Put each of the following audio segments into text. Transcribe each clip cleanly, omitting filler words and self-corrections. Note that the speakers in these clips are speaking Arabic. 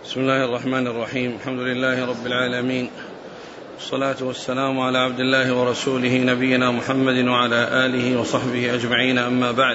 بسم الله الرحمن الرحيم. الحمد لله رب العالمين، والصلاة والسلام على عبد الله ورسوله نبينا محمد وعلى آله وصحبه أجمعين، أما بعد.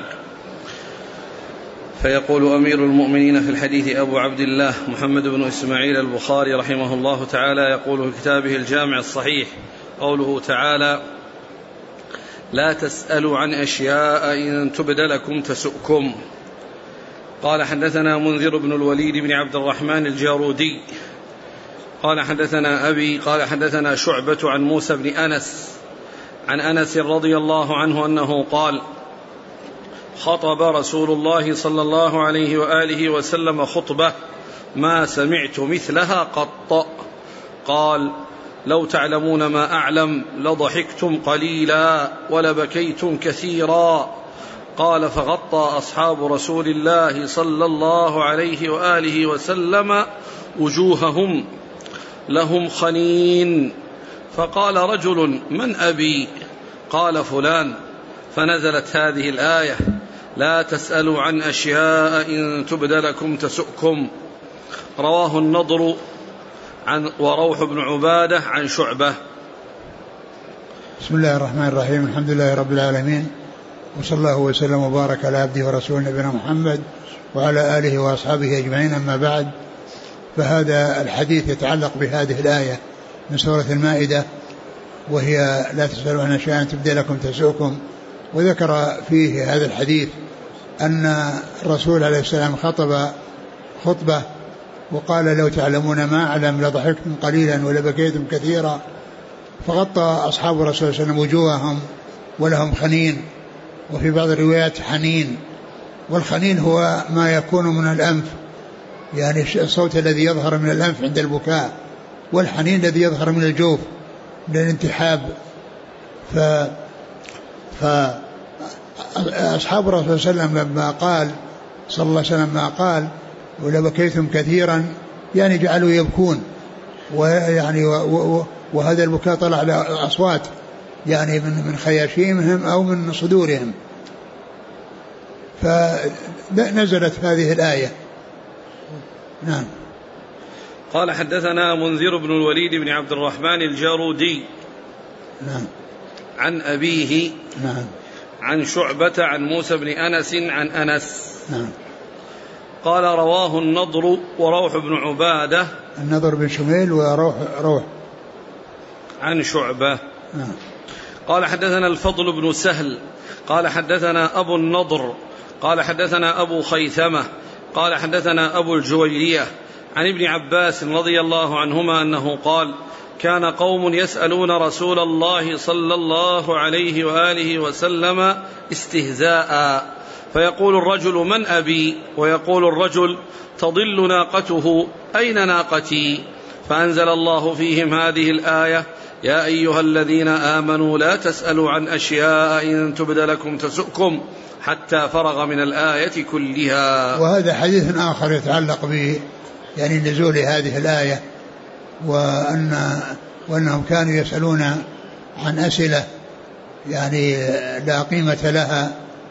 فيقول أمير المؤمنين في الحديث أبو عبد الله محمد بن إسماعيل البخاري رحمه الله تعالى، يقول في كتابه الجامع الصحيح: قوله تعالى: لا تسألوا عن أشياء إن تبد لكم تسؤكم. قال: حدثنا منذر بن الوليد بن عبد الرحمن الجارودي قال: حدثنا أبي قال: حدثنا شعبة عن موسى بن أنس عن أنس رضي الله عنه أنه قال: خطب رسول الله صلى الله عليه وآله وسلم خطبة ما سمعت مثلها قط. قال: لو تعلمون ما أعلم لضحكتم قليلا ولبكيتم كثيرا. قال: فغطى أصحاب رسول الله صلى الله عليه وآله وسلم وجوههم لهم خنين. فقال رجل: من أبي؟ قال: فلان. فنزلت هذه الآية: لا تسألوا عن أشياء إن تبد لكم تسؤكم. رواه النضر وروح بن عبادة عن شعبة. بسم الله الرحمن الرحيم. الحمد لله رب العالمين، وصلى الله وسلم وبارك على عبده ورسوله نبينا محمد وعلى آله وأصحابه أجمعين، أما بعد. فهذا الحديث يتعلق بهذه الآية من سورة المائدة، وهي لا تسألوا عن أشياء تبدي لكم تسؤكم. وذكر فيه هذا الحديث أن الرسول عليه السلام خطب خطبة وقال: لو تعلمون ما أعلم لضحكتم قليلا ولبكيتم كثيرا. فغطى أصحاب الرسول صلى الله عليه وسلم وجوههم ولهم خنين، وفي بعض الروايات حنين. والخنين هو ما يكون من الأنف، يعني الصوت الذي يظهر من الأنف عند البكاء، والحنين الذي يظهر من الجوف من الانتحاب. فأصحاب الرسول صلى الله عليه وسلم لما قال صلى الله عليه وسلم ما قال ولبكيتم كثيرا، يعني جعلوا يبكون، ويعني وهذا البكاء طلع على أصوات، يعني من خياشيمهم أو من صدورهم. فنزلت هذه الآية. نعم. قال: حدثنا منذر بن الوليد بن عبد الرحمن الجارودي. نعم. عن أبيه. نعم. عن شعبة عن موسى بن أنس عن أنس. نعم. قال: رواه النضر وروح بن عبادة. النضر بن شميل وروح عن شعبة. نعم. قال: حدثنا الفضل بن سهل قال: حدثنا أبو النضر قال: حدثنا أبو خيثمة قال: حدثنا أبو الجويرية عن ابن عباس رضي الله عنهما أنه قال: كان قوم يسألون رسول الله صلى الله عليه وآله وسلم استهزاء، فيقول الرجل: من أبي؟ ويقول الرجل: تضل ناقته، أين ناقتي؟ فأنزل الله فيهم هذه الآية: يا أيها الذين آمنوا لا تسألوا عن أشياء إن تبد لكم تسؤكم، حتى فرغ من الآية كلها. وهذا حديث آخر يتعلق به يعني نزول هذه الآية، وأنهم كانوا يسألون عن أسئلة يعني لا قيمة لها،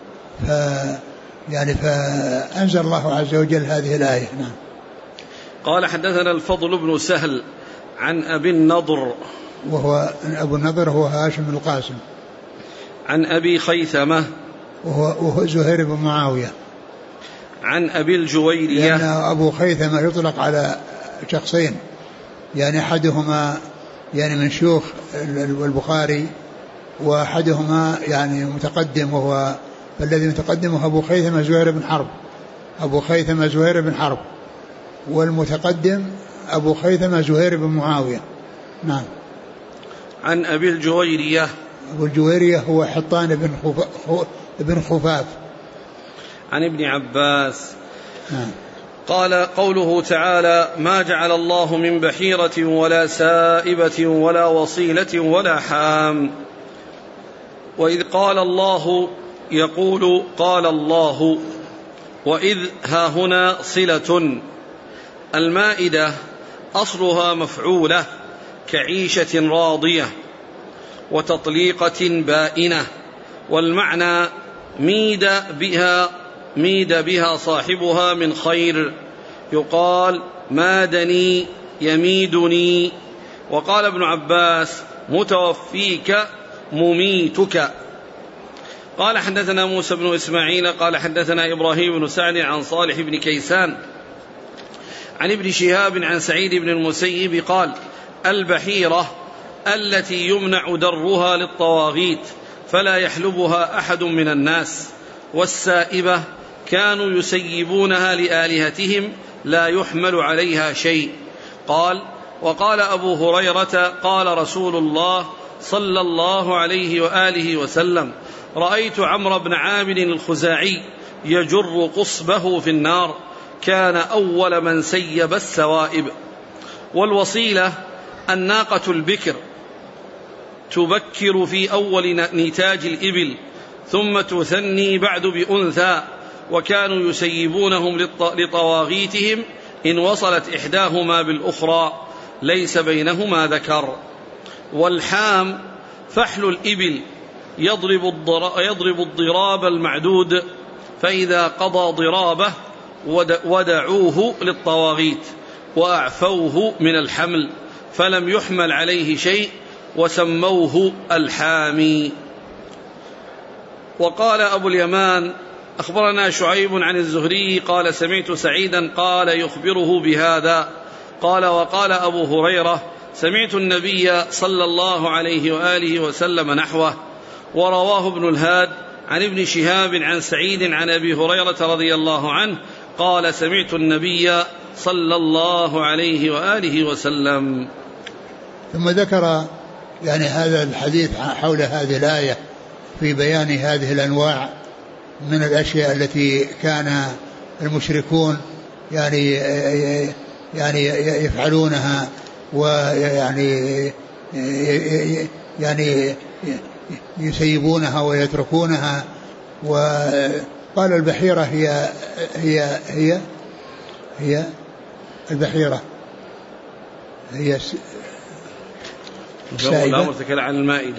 فأنزل الله عز وجل هذه الآية. نعم. قال: حدثنا الفضل بن سهل عن أبي النضر، وهو أبو النضر هو هاشم بن القاسم، عن أبي خيثمة وهو زهير بن معاوية، عن أبي الجويرية. لأن أبو خيثمة يطلق على شخصين، يعني أحدهما يعني من شيوخ البخاري، وأحدهما يعني متقدم، وهو فالذي متقدم أبو خيثمة زهير بن حرب، أبو خيثمة زهير بن حرب، والمتقدم أبو خيثمة زهير بن معاوية. نعم. عن أبي الجويرية. أبو الجويرية هو حطان بن خفاف. عن ابن عباس. نعم. قال: قوله تعالى: ما جعل الله من بحيرة ولا سائبة ولا وصيلة ولا حام. وإذ قال الله يقول قال الله، وإذ ها هنا صلة. المائدة أصلها مفعولة كعيشة راضية وتطليقة بائنة، والمعنى ميد بها صاحبها من خير، يقال مادني يميدني. وقال ابن عباس متوفيك مميتك. قال حدثنا موسى بن إسماعيل قال حدثنا إبراهيم بن سعد عن صالح بن كيسان عن ابن شهاب عن سعيد بن المسيب قال البحيرة التي يمنع درها للطواغيت فلا يحلبها أحد من الناس، والسائبة كانوا يسيبونها لآلهتهم لا يحمل عليها شيء. قال وقال أبو هريرة قال رسول الله صلى الله عليه وآله وسلم رأيت عمرو بن عامر الخزاعي يجر قصبه في النار، كان أول من سيب السوائب. والوصيلة الناقة البكر تبكر في أول نتاج الإبل ثم تثني بعد بأنثى، وكانوا يسيبونهم لطواغيتهم إن وصلت إحداهما بالأخرى ليس بينهما ذكر. والحام فحل الإبل يضرب الضراب المعدود، فإذا قضى ضرابه ودعوه للطواغيت وأعفوه من الحمل فلم يحمل عليه شيء وسموه الحامي. وقال أبو اليمان أخبرنا شعيب عن الزهري قال سمعت سعيدا قال يخبره بهذا. قال وقال أبو هريرة سمعت النبي صلى الله عليه وآله وسلم نحوه. ورواه ابن الهاد عن ابن شهاب عن سعيد عن أبي هريرة رضي الله عنه قال سمعت النبي صلى الله عليه وآله وسلم. ثم ذكر يعني هذا الحديث حول هذه الآية في بيان هذه الأنواع من الأشياء التي كان المشركون يعني يفعلونها ويعني يسيبونها ويتركونها. وقال البحيرة هي البحيرة هي الأمر تكلم عن المائدة.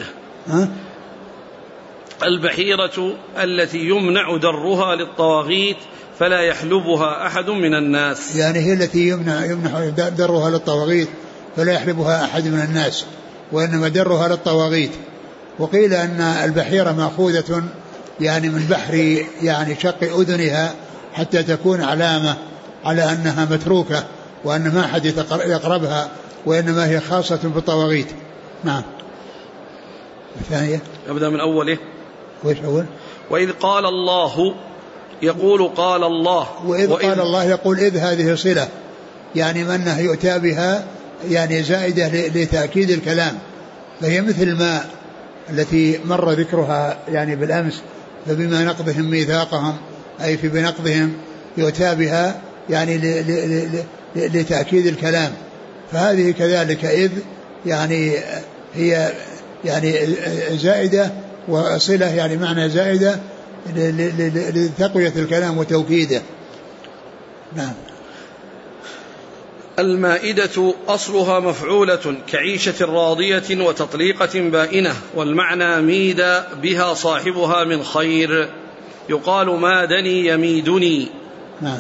البحيرة التي يمنع درها للطواغيت فلا يحلبها أحد من الناس، يعني هي التي يمنع درها للطواغيت فلا يحلبها أحد من الناس، وإنما درها للطواغيت. وقيل أن البحيرة مأخوذة يعني من بحر يعني شق أذنها حتى تكون علامة على أنها متروكة وأن ما أحد يقربها، وإنما هي خاصة بالطواغيت. نعم. الثانية أبدأ من أوله. وإيش أول؟ وإذ قال الله يقول قال الله، وإذ قال الله يقول إذ هذه صلة يعني منه يؤتى بها يعني زائدة لتأكيد الكلام، فهي مثل الماء التي مر ذكرها يعني بالأمس، فبما نقضهم ميثاقهم أي في بنقضهم يؤتى بها يعني لتأكيد الكلام. فهذه كذلك إذ يعني هي يعني زائدة، وصلة يعني معنى زائدة لتقوية الكلام وتوكيده. نعم. المائدة أصلها مفعولة كعيشة راضية وتطليقة بائنة، والمعنى ميد بها صاحبها من خير، يقال مادني يميدني. نعم.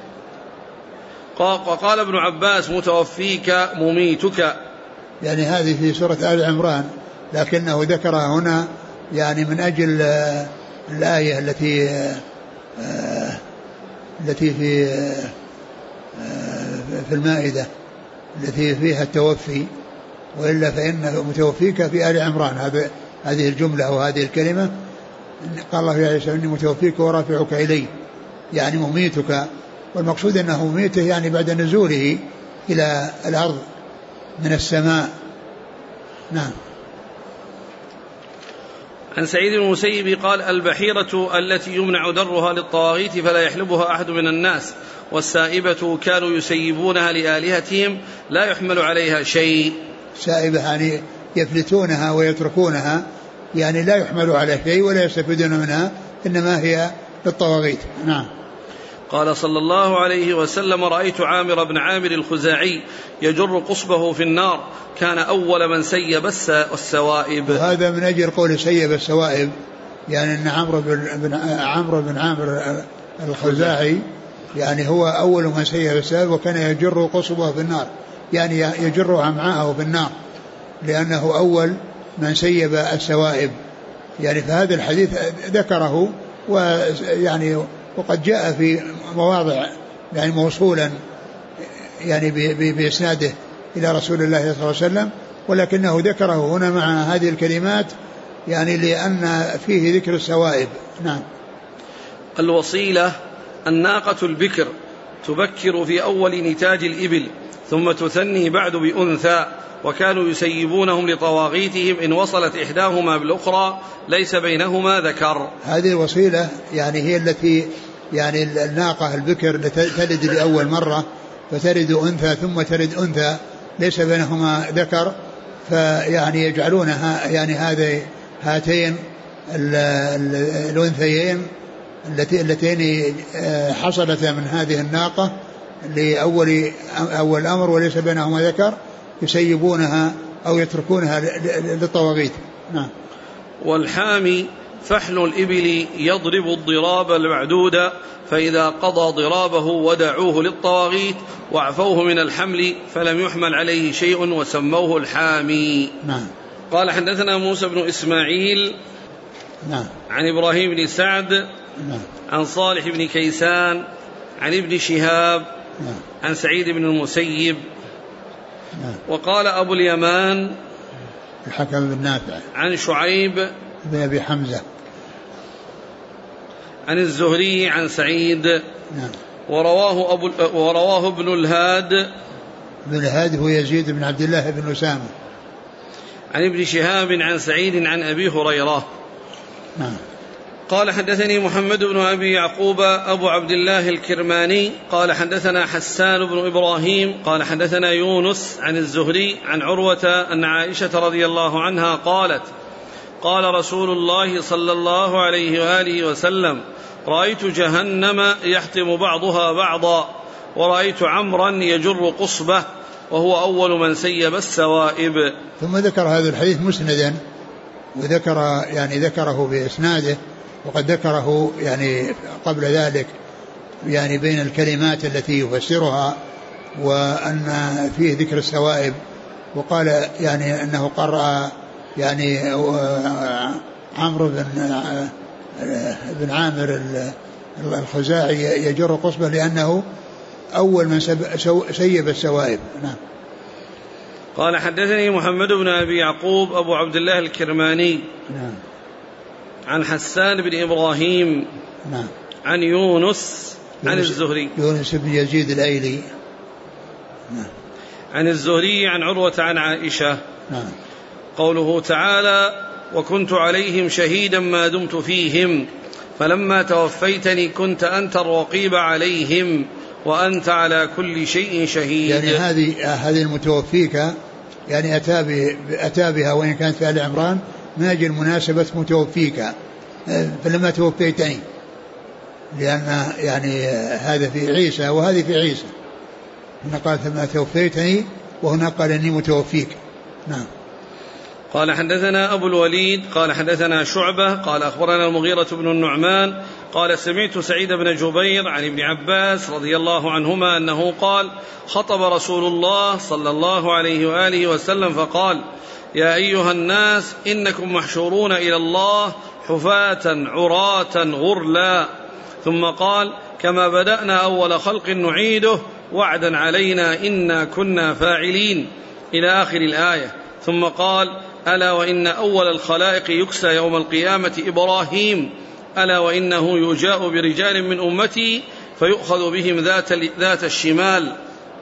وقال ابن عباس متوفيك مميتك، يعني هذه في سورة آل عمران، لكنه ذكرها هنا يعني من أجل الآية التي في المائدة التي فيها التوفي، وإلا فإن متوفيك في آل عمران هذه الجملة أو هذه الكلمة قال الله يا عيسى إني متوفيك ورافعك إلي، يعني مميتك، والمقصود أنه مميته يعني بعد نزوله إلى الأرض من السماء. نعم. عن سعيد بن المسيب قال البحيرة التي يمنع درها للطواغيت فلا يحلبها أحد من الناس، والسائبة كانوا يسيبونها لآلهتهم لا يحمل عليها شيء. سائبة يعني يفلتونها ويتركونها، يعني لا يحمل عليها شيء ولا يستفيدون منها، إنما هي للطواغيت. نعم. قال صلى الله عليه وسلم رأيت عامر بن عامر الخزاعي يجر قصبه في النار، كان أول من سيب السوائب. وهذا من أجل قول سيب السوائب، يعني أن عمرو بن عامر الخزاعي يعني هو أول من سيب السوائب وكان يجر قصبه في النار، يعني يجر أمعاءه في النار لأنه أول من سيب السوائب. يعني فهذا الحديث ذكره ويعني وقد جاء في مواضع يعني موصولا يعني بإسناده إلى رسول الله صلى الله عليه وسلم، ولكنه ذكره هنا مع هذه الكلمات يعني لأن فيه ذكر السوائب. نعم. الوصيلة الناقة البكر تبكر في أول نتاج الإبل ثم تثني بعد بأنثى، وكانوا يسيبونهم لطواغيتهم إن وصلت إحداهما بالأخرى ليس بينهما ذكر. هذه الوصيلة يعني هي التي يعني الناقة البكر تلد لأول مرة فتلد أنثى ثم تلد أنثى ليس بينهما ذكر، فيعني يجعلونها يعني هاتين الأنثيين اللتين حصلتا من هذه الناقة لأول أمر وليس بينهما ذكر يسيبونها أو يتركونها للطواغيت. نعم. والحامي فحل الإبل يضرب الضراب المعدود، فإذا قضى ضرابه ودعوه للطواغيت وعفوه من الحمل فلم يحمل عليه شيء وسموه الحامي. نعم. قال حدثنا موسى بن إسماعيل نعم. عن إبراهيم بن سعد نعم. عن صالح بن كيسان عن ابن شهاب نعم. عن سعيد بن المسيب. نعم. وقال أبو اليمان الحكم بن نافع عن شعيب بن أبي حمزة عن الزهري عن سعيد. نعم. ورواه ابن الهاد. ابن الهاد هو يزيد بن عبد الله بن أسامة عن ابن شهاب عن سعيد عن أبي هريرة. نعم. قال حدثني محمد بن أبي يعقوب أبو عبد الله الكرماني قال حدثنا حسان بن إبراهيم قال حدثنا يونس عن الزهري عن عروة أن عائشة رضي الله عنها قالت قال رسول الله صلى الله عليه وآله وسلم رأيت جهنم يحطم بعضها بعضا ورأيت عمرا يجر قصبه وهو أول من سيب السوائب. ثم ذكر هذا الحديث مسندا وذكر يعني ذكره بإسناده، وقد ذكره يعني قبل ذلك يعني بين الكلمات التي يفسرها وأن فيه ذكر السوائب، وقال يعني أنه قرأ يعني عمرو بن عامر الخزاعي يجر قصبه لأنه أول من سيب السوائب. نعم. قال حدثني محمد بن أبي يعقوب أبو عبد الله الكرماني. نعم. عن حسان بن إبراهيم. نعم. عن يونس عن الزهري يونس بن يزيد الأيلي. نعم. عن الزهري عن عروة عن عائشة. نعم. قوله تعالى وكنت عليهم شهيدا ما دمت فيهم فلما توفيتني كنت أنت الرقيب عليهم وأنت على كل شيء شهيد. يعني هذه المتوفيك يعني أتى بها وإن كانت في آل عمران ما يجي المناسبة متوفيك فلما توفيتني، لأن يعني هذا في عيسى وهذه في عيسى، هنا قال فلما توفيتني وهنا قال إني متوفيك. نعم. قال حدثنا أبو الوليد قال حدثنا شعبة قال أخبرنا المغيرة بن النعمان قال سمعت سعيد بن جبير عن ابن عباس رضي الله عنهما أنه قال خطب رسول الله صلى الله عليه وآله وسلم فقال يا أيها الناس إنكم محشورون إلى الله حفاة عراة غرلا، ثم قال كما بدأنا أول خلق نعيده وعدا علينا إنا كنا فاعلين إلى آخر الآية. ثم قال ألا وإن أول الخلائق يكسى يوم القيامة إبراهيم، ألا وإنه يجاء برجال من أمتي فيؤخذ بهم ذات الشمال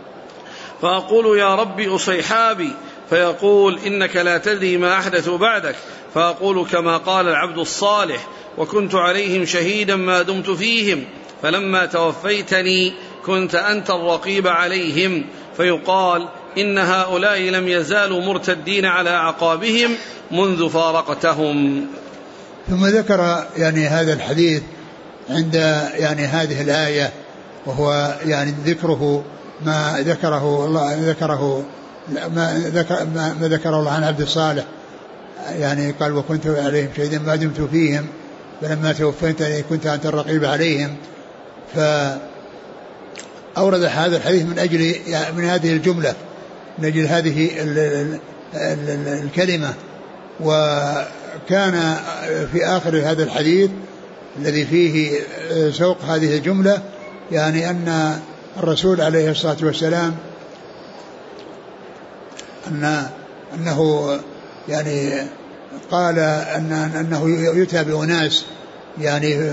فأقول يا ربي أصيحابي، فيقول إنك لا تدري ما أحدث بعدك، فأقول كما قال العبد الصالح وكنت عليهم شهيدا ما دمت فيهم فلما توفيتني كنت أنت الرقيب عليهم، فيقال إن هؤلاء لم يزالوا مرتدين على أعقابهم منذ فارقتهم. ثم ذكر يعني هذا الحديث عند يعني هذه الآية، وهو يعني ذكره ما ذكره الله ما ذكره الله عن عبد الصالح، يعني قال وكنت عليهم شهيدا ما دمت فيهم فلما توفيتني كنت أنت الرقيب عليهم. أورد هذا الحديث من هذه الجملة، من أجل هذه الكلمة. وكان في آخر هذا الحديث الذي فيه سوق هذه الجملة يعني أن الرسول عليه الصلاة والسلام أنه يعني قال أنه يؤتى بأناس يعني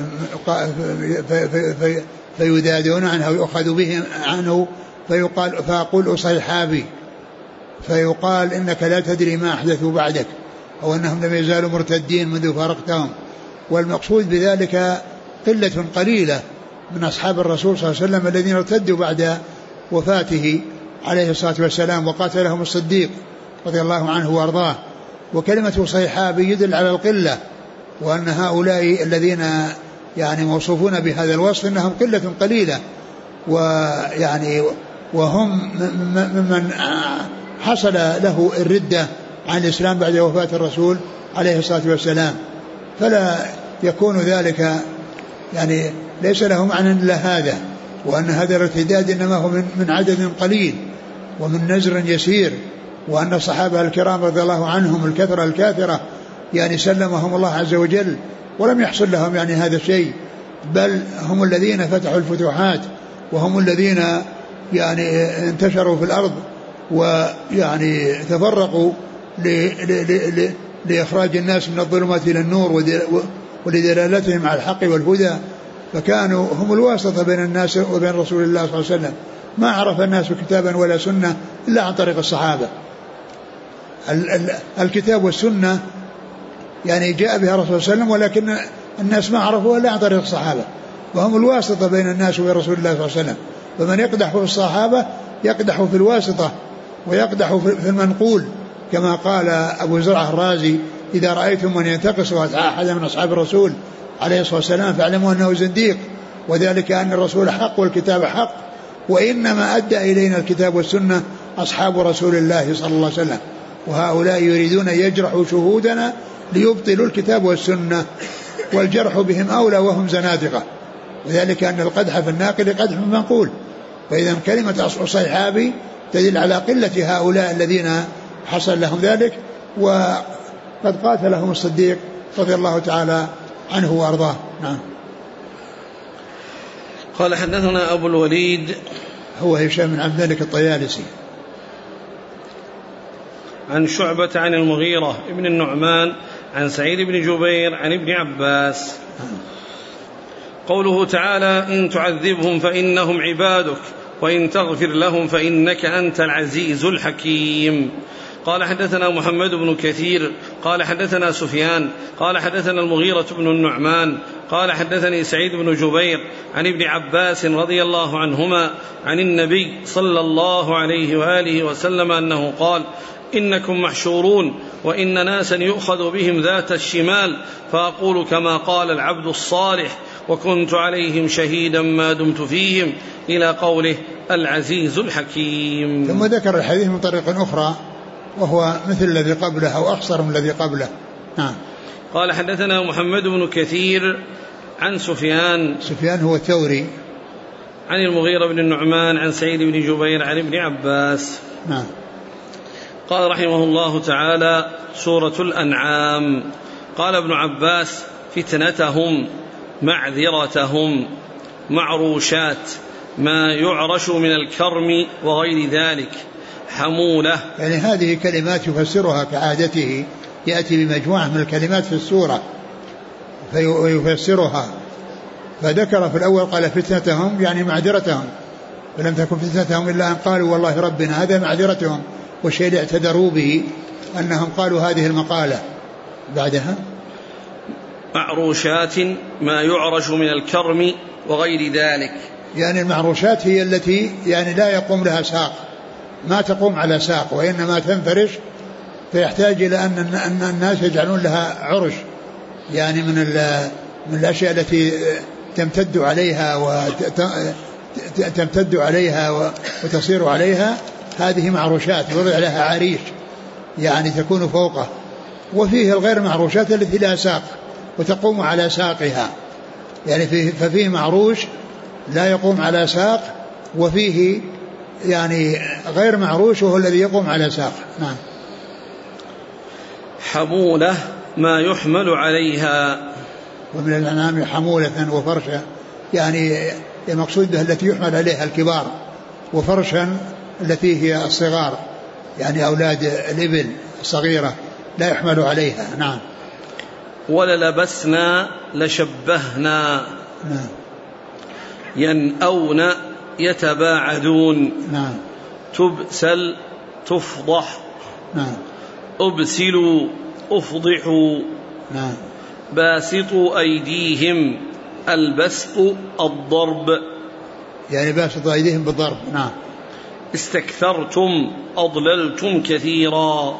فيذادون عنه ويؤخذ به عنه فأقول أصيحابي، فيقال إنك لا تدري ما أحدثوا بعدك، أو أنهم لم يزالوا مرتدين منذ فارقتهم. والمقصود بذلك قلة قليلة من أصحاب الرسول صلى الله عليه وسلم الذين ارتدوا بعد وفاته عليه الصلاة والسلام، وقاتلهم الصديق رضي الله عنه وارضاه. وكلمة صيحابي يدل على القلة، وأن هؤلاء الذين يعني موصوفون بهذا الوصف إنهم قلة قليلة، ويعني وهم ممن حصل له الردة عن الإسلام بعد وفاة الرسول عليه الصلاة والسلام. فلا يكون ذلك يعني ليس له معنى إلا هذا، وأن هذا الارتداد إنما هو من عدد قليل ومن نزر يسير، وأن الصحابة الكرام رضي الله عنهم الكثرة الكاثرة يعني سلمهم الله عز وجل ولم يحصل لهم يعني هذا الشيء، بل هم الذين فتحوا الفتوحات، وهم الذين يعني انتشروا في الأرض ويعني تفرقوا لإخراج الناس من الظلمات إلى النور ولدلالتهم على الحق والهدى. فكانوا هم الواسطة بين الناس وبين رسول الله صلى الله عليه وسلم. ما عرف الناس كتابا ولا سنة إلا عن طريق الصحابة. الكتاب والسنة يعني جاء بها رسول الله صلى الله عليه وسلم، ولكن الناس ما عرفوها إلا عن طريق الصحابة، وهم الواسطة بين الناس وبين رسول الله صلى الله عليه وسلم. فمن يقدح في الصحابة يقدح في الواسطة ويقدح في المنقول، كما قال أبو زرعة الرازي: إذا رأيتم من ينتقص أحد من أصحاب الرسول عليه الصلاة والسلام فاعلموا أنه زنديق، وذلك أن الرسول حق والكتاب حق، وإنما أدى إلينا الكتاب والسنة أصحاب رسول الله صلى الله عليه وسلم، وهؤلاء يريدون يجرحوا شهودنا ليبطلوا الكتاب والسنة، والجرح بهم أولى وهم زنادقة، وذلك أن القدح في الناقل قدح في المنقول. فإذا كلمة صيحابي تدل على قلة هؤلاء الذين حصل لهم ذلك، وقد قاتلهم الصديق رضي الله تعالى عنه وأرضاه. نعم. قال حدثنا أبو الوليد هو هشام بن عبد الملك الطيالسي عن شعبة عن المغيرة ابن النعمان عن سعيد بن جبير عن ابن عباس. قوله تعالى: إن تعذبهم فإنهم عبادك وإن تغفر لهم فإنك أنت العزيز الحكيم. قال حدثنا محمد بن كثير قال حدثنا سفيان قال حدثنا المغيرة بن النعمان قال حدثني سعيد بن جبير عن ابن عباس رضي الله عنهما عن النبي صلى الله عليه وآله وسلم أنه قال: إنكم محشورون وإن ناسا يؤخذ بهم ذات الشمال فأقول كما قال العبد الصالح وكنت عليهم شهيدا ما دمت فيهم، إلى قوله العزيز الحكيم. ثم ذكر الحديث من طريق أخرى وهو مثل الذي قبله أو أقصر من الذي قبله. قال حدثنا محمد بن كثير عن سفيان هو الثوري عن المغيرة بن النعمان عن سعيد بن جبير عن ابن عباس. قال رحمه الله تعالى: سورة الأنعام. قال ابن عباس: فتنتهم معذرتهم معروشات ما يعرش من الكرم وغير ذلك حمولة. يعني هذه كلمات يفسرها كعادته، يأتي بمجموعة من الكلمات في السورة فيفسرها. فذكر في الأول قال فتنتهم يعني معذرتهم، فلم تكن فتنتهم إلا أن قالوا والله ربنا، هذا معذرتهم، والشيء اللي اعتذروا به أنهم قالوا هذه المقالة. بعدها معروشات ما يعرش من الكرم وغير ذلك، يعني المعروشات هي التي يعني لا يقوم لها ساق، ما تقوم على ساق وإنما تنفرش، فيحتاج إلى أن الناس يجعلون لها عرش، يعني من الأشياء التي تمتد عليها وتصير عليها، هذه معروشات يوضع لها عريش يعني تكون فوقه. وفيه الغير معروشات التي لا ساق وتقوم على ساقها، يعني ففيه معروش لا يقوم على ساق وفيه يعني غير معروش وهو الذي يقوم على ساق. نعم. حمولة ما يحمل عليها. ومن الأنعام حمولة وفرشا، يعني المقصود بها التي يحمل عليها الكبار، وفرشا التي هي الصغار يعني أولاد الإبل الصغيرة لا يحمل عليها. نعم. وللبسنا لشبهنا. نعم. ينأون يتباعدون. نعم. تبسل تفضح. نعم. أبسلوا أفضحوا. نعم. باسطوا أيديهم. البسط الضرب، يعني باسطوا أيديهم بالضرب. نعم. استكثرتم أضللتم كثيرا.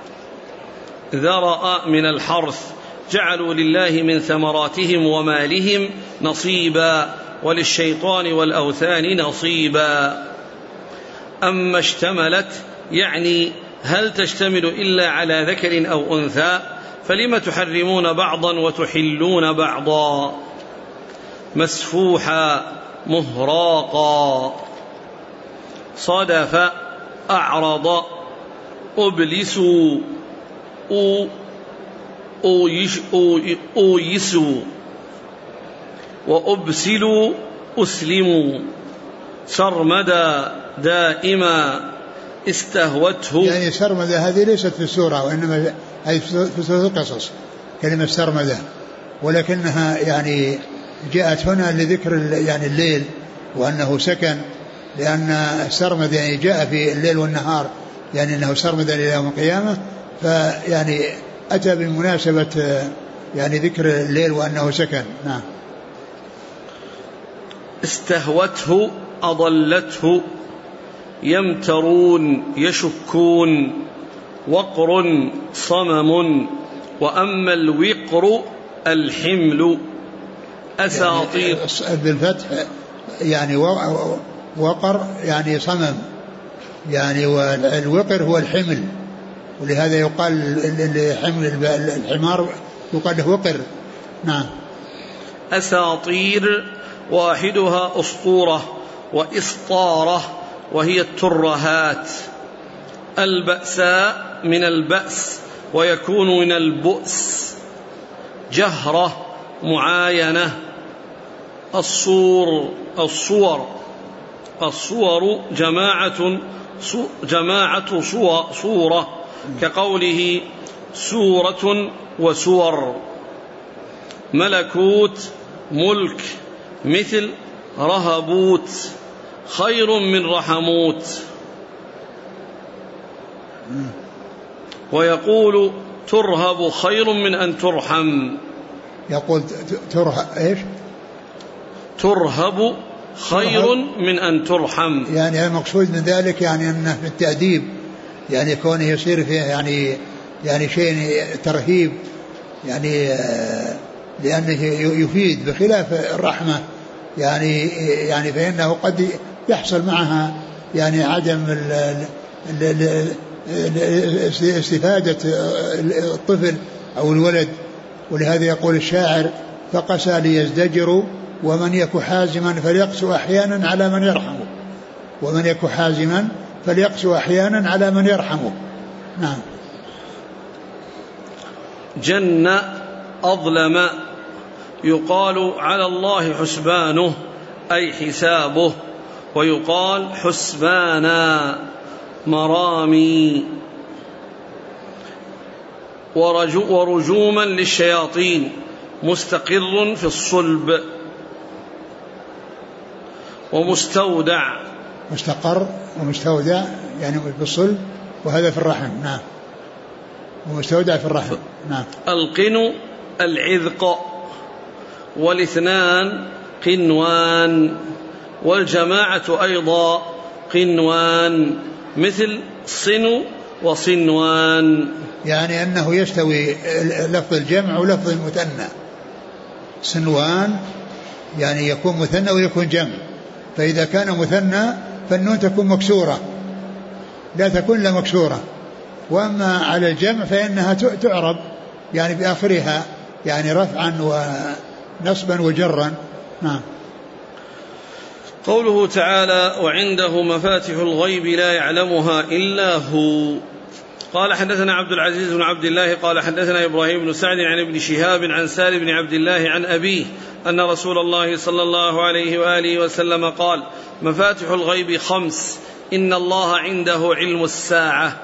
ذرأ من الحرث، جعلوا لله من ثمراتهم ومالهم نصيبا وللشيطان والأوثان نصيبا. أما اشتملت يعني هل تشتمل إلا على ذكر أو أنثى، فلم تحرمون بعضا وتحلون بعضا. مسفوحا مهراقا. صدف أعرض. أبلسوا أويسوا. وأبسلوا أسلموا. سرمدا دائما استهوته. يعني سرمدا هذه ليست في السورة، وإنما هي في سورة القصص كلمة سرمدا، ولكنها يعني جاءت هنا لذكر يعني الليل وأنه سكن، لأن السرمد يعني جاء في الليل والنهار، يعني أنه سرمد إلى يوم القيامة، فيعني أتى بمناسبة يعني ذكر الليل وأنه سكن. نعم. استهوته أضلته. يمترون يشكون. وقر صمم. وأما الوقر الحمل. أساطير بالفتح يعني وقر يعني صمم يعني، والوقر هو الحمل، ولهذا يقال لحمل الحمار يقال له وقر. نعم. أساطير واحدها أسطورة وإسطارة وهي الترهات. البأساء من البأس ويكون من البؤس. جهرة معاينة. الصور جماعة صورة، كقوله سورة وسور. ملكوت ملك، مثل رهبوت. خير من رحموت. ويقول ترهب خير من أن ترحم. يقول ايش؟ ترهب خير من أن ترحم. يعني المقصود من ذلك يعني أنه في التأديب، يعني كونه يصير فيه يعني شيء ترهيب، يعني لأنه يفيد بخلاف الرحمة، يعني فإنه قد يحصل معها يعني عدم استفادة الطفل أو الولد. ولهذا يقول الشاعر فقسى ليزدجروا ومن يك حازما فليقسو أحيانا على من يرحمه. ومن يك حازما فليقسو أحيانا على من يرحمه. نعم. جن أظلم. يقال على الله حسبانه أي حسابه، ويقال حسبانا مرامي. ورجوما للشياطين، مستقر في الصلب. ومستودع. مستقر ومستودع يعني بالصلب، وهذا في الرحم. نعم. ومستودع في الرحم. نعم. القن العذق. والاثنان قنوان. والجماعة أيضا قنوان، مثل صنو وصنوان. يعني أنه يستوي لفظ الجمع ولفظ المثنى. صنوان يعني يكون مثنى ويكون جمع، فإذا كان مثنى فالنون تكون مكسورة لا تكون لا مكسورة، وأما على الجمع فإنها تعرب يعني بآخرها يعني رفعا ونصبا وجرا. نعم. قوله تعالى وعنده مفاتح الغيب لا يعلمها إلا هو. قال حدثنا عبد العزيز بن عبد الله قال حدثنا إبراهيم بن سعد عن ابن شهاب عن سالم بن عبد الله عن أبيه أن رسول الله صلى الله عليه وآله وسلم قال مفاتح الغيب 5: إن الله عنده علم الساعة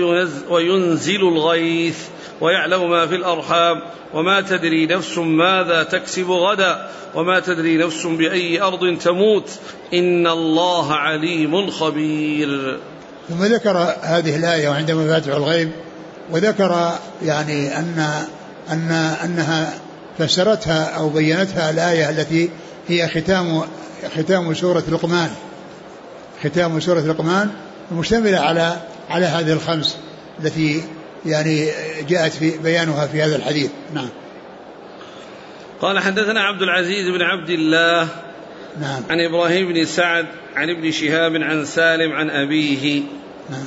وينزل الغيث ويعلم ما في الأرحام وما تدري نفس ماذا تكسب غدا وما تدري نفس بأي أرض تموت إن الله عليم خبير. ثم ذكر هذه الآية وعند مفاتح الغيب، وذكر يعني أنها فسرتها أو بينتها الآية التي هي ختام سورة لقمان، ختام سورة لقمان المشتملة على هذه ال5 التي يعني جاءت في بيانها في هذا الحديث. نعم. قال حدثنا عبد العزيز بن عبد الله نعم. عن إبراهيم بن سعد عن ابن شهاب عن سالم عن أبيه. نعم.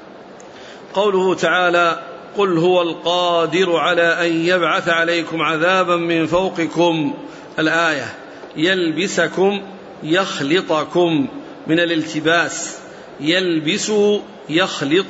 قوله تعالى قل هو القادر على أن يبعث عليكم عذابا من فوقكم، الآية يلبسكم يخلطكم من الالتباس، يلبس يخلط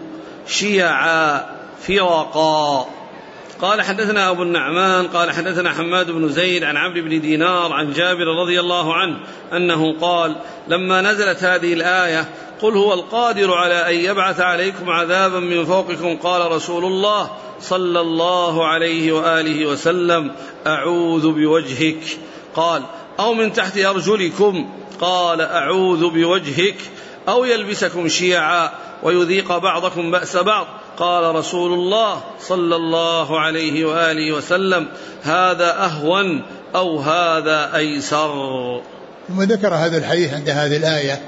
شيعا فرقا. قال حدثنا أبو النعمان قال حدثنا حماد بن زيد عن عمرو بن دينار عن جابر رضي الله عنه أنه قال لما نزلت هذه الآية قل هو القادر على أن يبعث عليكم عذابا من فوقكم قال رسول الله صلى الله عليه وآله وسلم أعوذ بوجهك، قال أو من تحت أرجلكم، قال أعوذ بوجهك، أو يلبسكم شيعا ويذيق بعضكم بأس بعض، قال رسول الله صلى الله عليه وآله وسلم هذا أهون أو هذا أيسر. ثم ذكر هذا الحديث عند هذه الآية،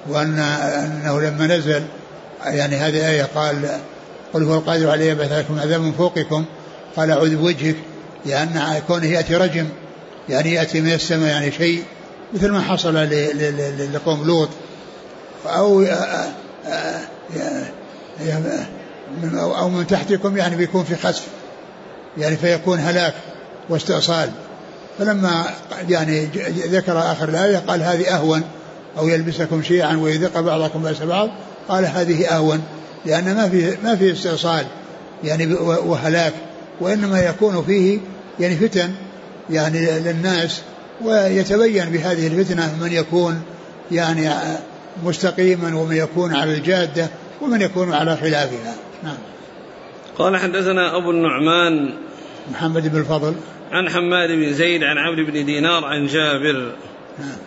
وأنه لما نزل يعني هذه الآية قال قل هو القادر على يبعث عليكم عذابا من فوقكم، قال أعوذ بوجهك، لأن كونه يأتي رجم يعني يأتي من السماء يعني شيء مثل ما حصل لقوم لوط، أو من تحتكم يعني بيكون في خسف يعني فيكون هلاك واستئصال. فلما يعني ذكر آخر الآية قال هذه أهون، أو يلبسكم شيعا ويذيق بعضكم بأس بعض، قال هذه أهون، لأن ما في استئصال يعني وهلاك، وإنما يكون فيه يعني فتن يعني للناس، ويتبين بهذه الفتنة من يكون يعني مستقيما ومن يكون على الجادة ومن يكون على خلافها. نعم. قال حدثنا أبو النعمان محمد بن الفضل عن حماد بن زيد عن عمرو بن دينار عن جابر. نعم.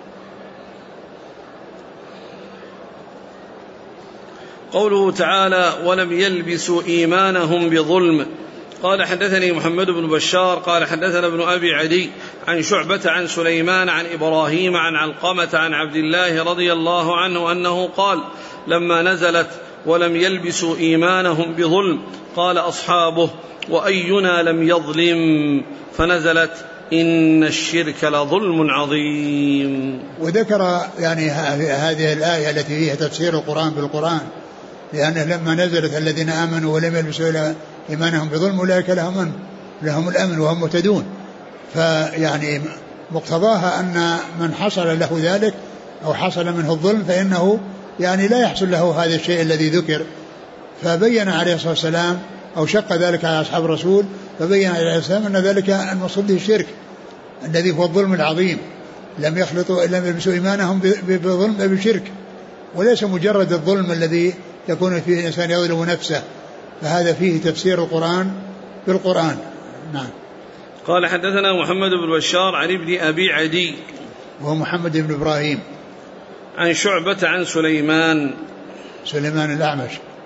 قوله تعالى ولم يلبسوا إيمانهم بظلم. قال حدثني محمد بن بشار قال حدثنا ابن أبي عدي عن شعبة عن سليمان عن إبراهيم عن علقمة عن عبد الله رضي الله عنه أنه قال لما نزلت ولم يلبسوا إيمانهم بظلم قال أصحابه وأينا لم يظلم، فنزلت إن الشرك لظلم عظيم. وذكر يعني هذه الآية التي فيها تفسير القرآن بالقرآن، لأنه لما نزلت الذين آمنوا ولم يلبسوا إيمانهم بظلم أولئك لهم الأمن وهم مهتدون، فيعني مقتضاها أن من حصل له ذلك أو حصل منه الظلم فإنه يعني لا يحصل له هذا الشيء الذي ذكر. فبين عليه الصلاة والسلام أو شق ذلك على أصحاب الرسول، فبين عليه الصلاة والسلام أن ذلك المقصود به الشرك الذي هو الظلم العظيم، لم يلبسوا إيمانهم بظلم بشرك، وليس مجرد الظلم الذي يكون فيه الإنسان يظلم نفسه، فهذا فيه تفسير القرآن بالقرآن. نعم. قال حدثنا محمد بن بشار عن ابن أبي عدي وهو محمد بن إبراهيم عن شعبة عن سليمان الأعمش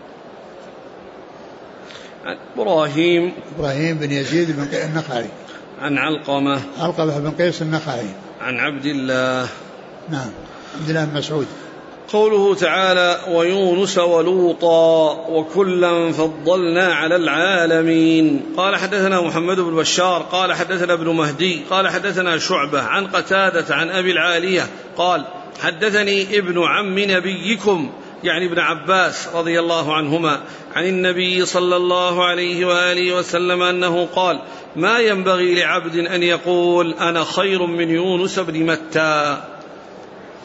عن إبراهيم بن يزيد بن النخعي عن علقمة بن قيس النخعي عن عبد الله. نعم. عبد الله بن مسعود. قوله تعالى ويونس ولوطا وكلا فضلنا على العالمين. قال حدثنا محمد بن بشار قال حدثنا ابن مهدي قال حدثنا شعبة عن قتادة عن أبي العالية قال حدثني ابن عم نبيكم يعني ابن عباس رضي الله عنهما عن النبي صلى الله عليه وآله وسلم أنه قال ما ينبغي لعبد أن يقول أنا خير من يونس بن متى.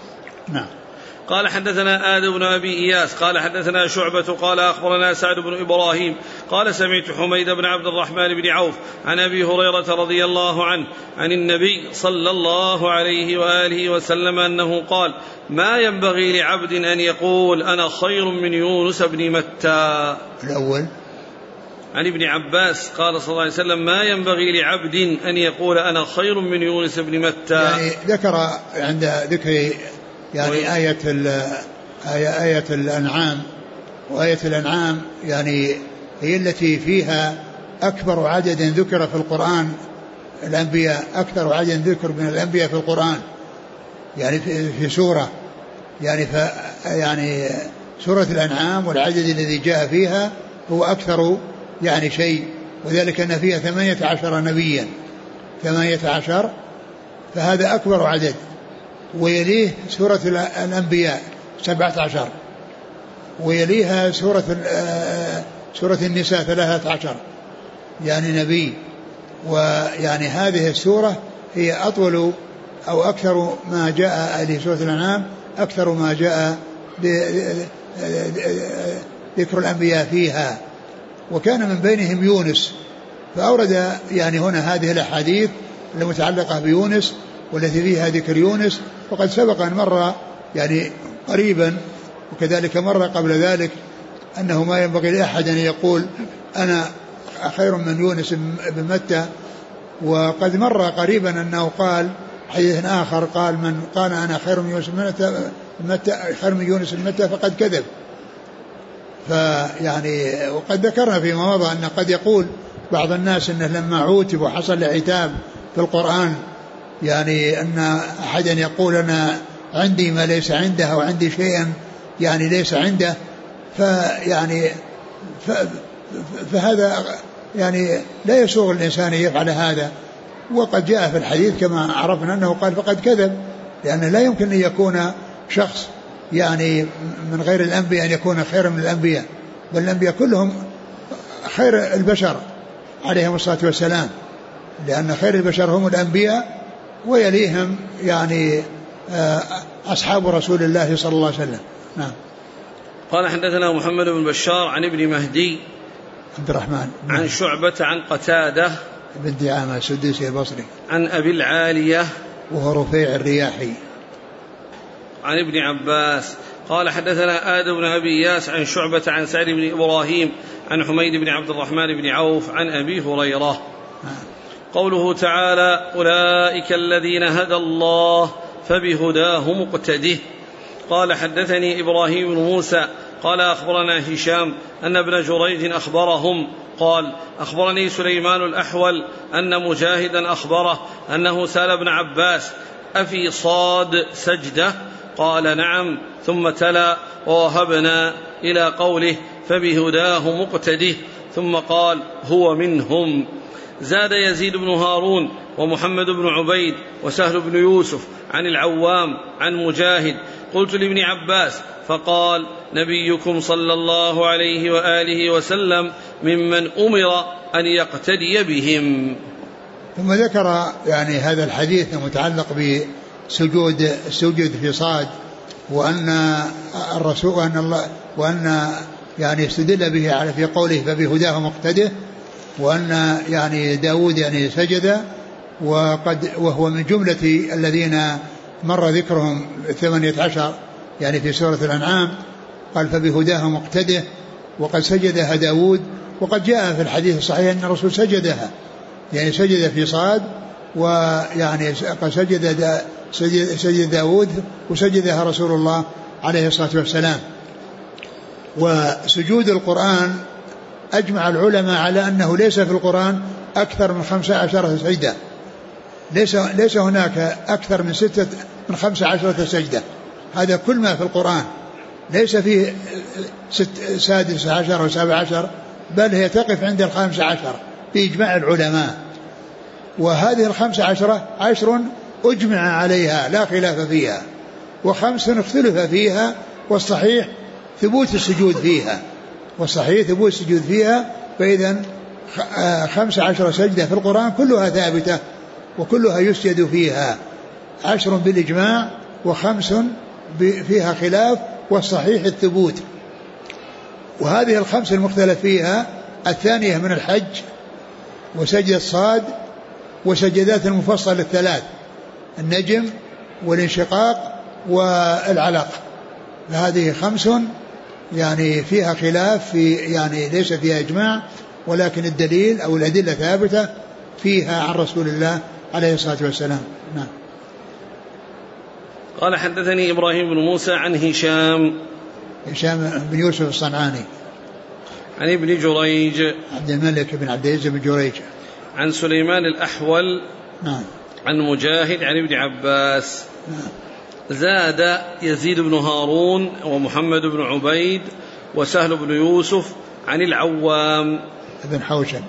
نعم. قال حدثنا آدم بن أبي إياس قال حدثنا شعبة قال أخبرنا سعد بن إبراهيم قال سمعت حميد بن عبد الرحمن بن عوف عن أبي هريرة رضي الله عنه عن النبي صلى الله عليه وآله وسلم أنه قال ما ينبغي لعبد أن يقول أنا خير من يونس بن متى. الأول عن ابن عباس قال صلى الله عليه وسلم ما ينبغي لعبد أن يقول أنا خير من يونس بن متى. يعني ذكر عند ذكر يعني آية الأنعام، وآية الأنعام يعني هي التي فيها أكبر عدد ذكر في القرآن الأنبياء، أكثر عدد ذكر من الأنبياء في القرآن يعني في سورة يعني سورة الأنعام، والعدد الذي جاء فيها هو أكثر يعني شيء، وذلك أن فيها 18 نبيا 18، فهذا أكبر عدد. ويليه سورة الأنبياء 17، ويليها سورة النساء 13 يعني نبي. ويعني هذه السورة هي أطول أو أكثر ما جاء لسورة الأنعام، أكثر ما جاء ذكر الأنبياء فيها، وكان من بينهم يونس، فأورد يعني هنا هذه الأحاديث المتعلقة بيونس والتي فيها ذكر يونس. وقد سبق أن مر يعني قريبا وكذلك مر قبل ذلك أنه ما ينبغي لأحد أن يقول أنا خير من يونس بن متى. وقد مر قريبا أنه قال حديث آخر قال من قال أنا خير من يونس بن متى فقد كذب. فيعني وقد ذكرنا فيما مضى أن قد يقول بعض الناس أنه لما عوتب وحصل لعتاب في القرآن يعني أن أحدا يقول أنا عندي ما ليس عنده أو عندي شيئا يعني ليس عنده، فهذا يعني لا يسوغ الإنسان يفعل هذا. وقد جاء في الحديث كما عرفنا أنه قال فقد كذب، لأنه لا يمكن أن يكون شخص يعني من غير الأنبياء أن يكون خيرا من الأنبياء، بل الأنبياء كلهم خير البشر عليهم الصلاة والسلام، لأن خير البشر هم الأنبياء ويليهم يعني أصحاب رسول الله صلى الله عليه وسلم. نعم. قال حدثنا محمد بن بشار عن ابن مهدي عبد الرحمن عن شعبة عن قتادة بن دعامة السدوسي البصري عن أبي العالية وهو رفيع الرياحي عن ابن عباس قال حدثنا آدم بن أبي إياس عن شعبة عن سعد بن إبراهيم عن حميد بن عبد الرحمن بن عوف عن أبي هريرة. قوله تعالى أولئك الذين هدى الله فبهداه مقتده. قال حدثني إبراهيم بن موسى قال أخبرنا هشام أن ابن جريج أخبرهم قال أخبرني سليمان الأحول أن مجاهدا أخبره أنه سأل ابن عباس أفي صاد سجدة؟ قال نعم، ثم تلا ووهبنا إلى قوله فبهداه مقتده، ثم قال هو منهم. زاد يزيد بن هارون ومحمد بن عبيد وسهل بن يوسف عن العوام عن مجاهد قلت لابن عباس فقال نبيكم صلى الله عليه وآله وسلم ممن أمر أن يقتدي بهم. ثم ذكر يعني هذا الحديث المتعلق بالسجود في صاد، وأن الرسول وأن يعني استدل به على في قوله فبهداه مقتده، وأن يعني داود يعني سجد وهو من جملة الذين مر ذكرهم 18 يعني في سورة الأنعام. قال فبهداه مقتده، وقد سجدها داود، وقد جاء في الحديث الصحيح أن الرسول سجدها يعني سجد في صاد، ويعني قد سجد داود وسجدها رسول الله عليه الصلاة والسلام. وسجود القرآن أجمع العلماء على أنه ليس في القرآن أكثر من 15 سجدة، ليس هناك أكثر من 15 سجدة، هذا كل ما في القرآن، ليس فيه 16 و17، بل هي تقف عند 15 بإجماع العلماء. وهذه 15 10 أجمع عليها لا خلاف فيها، و5 اختلف فيها، والصحيح ثبوت السجود فيها، فإذا 15 سجدة في القرآن كلها ثابتة وكلها يسجد فيها، 10 بالإجماع و5 فيها خلاف، والصحيح الثبوت. وهذه الخمس المختلف فيها الثانية من الحج وسجد الصاد وسجدات المفصل الثلاث، النجم والانشقاق والعلق، هذه خمس يعني فيها خلاف، في يعني ليس فيها إجماع، ولكن الدليل أو الأدلة ثابتة فيها عن رسول الله عليه الصلاة والسلام. نعم. قال حدثني إبراهيم بن موسى عن هشام بن يوسف الصنعاني عن ابن جريج عبد الملك بن عبد العزيز بن جريج عن سليمان الأحول نعم عن مجاهد عن ابن عباس. نعم. زاد يزيد بن هارون ومحمد بن عبيد وسهل بن يوسف عن العوام بن حوشب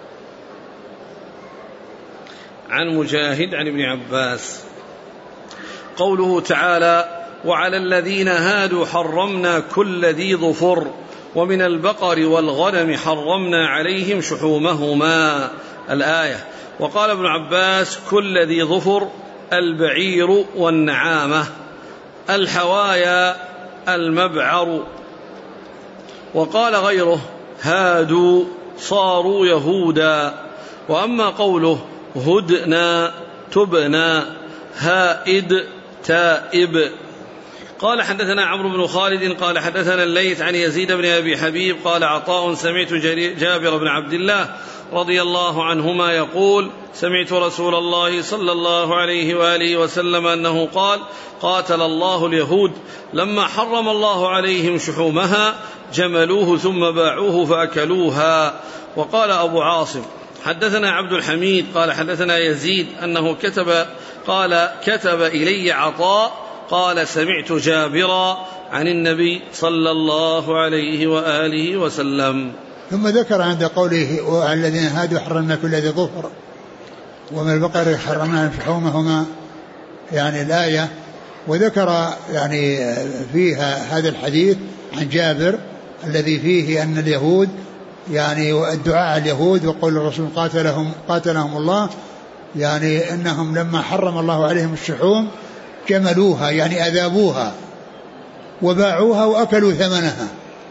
عن مجاهد عن ابن عباس. قوله تعالى: وعلى الذين هادوا حرمنا كل ذي ظفر ومن البقر والغنم حرمنا عليهم شحومهما، الآية. وقال ابن عباس: كل ذي ظفر البعير والنعامة، الحوايا المبعر. وقال غيره: هادوا صاروا يهودا. وأما قوله هدنا تبنا هائد تائب. قال حدثنا عمرو بن خالد قال حدثنا الليث عن يزيد بن أبي حبيب قال عطاء: سمعت جابر بن عبد الله رضي الله عنهما يقول: سمعت رسول الله صلى الله عليه وآله وسلم أنه قال: قاتل الله اليهود لما حرم الله عليهم شحومها جملوه ثم باعوه فأكلوها. وقال أبو عاصم: حدثنا عبد الحميد قال حدثنا يزيد أنه كتب إلي عطاء قال: سمعت جابرا عن النبي صلى الله عليه وآله وسلم. ثم ذكر عند قوله: وعلى الذين هادوا حرمنا كل ذي ظفر ومن البقر حرمنا شحومهما، يعني الآية. وذكر يعني فيها هذا الحديث عن جابر الذي فيه أن اليهود يعني الدعاء اليهود وقول الرسول قاتلهم الله، يعني أنهم لما حرم الله عليهم الشحوم جملوها يعني أذابوها وباعوها وأكلوا ثمنها.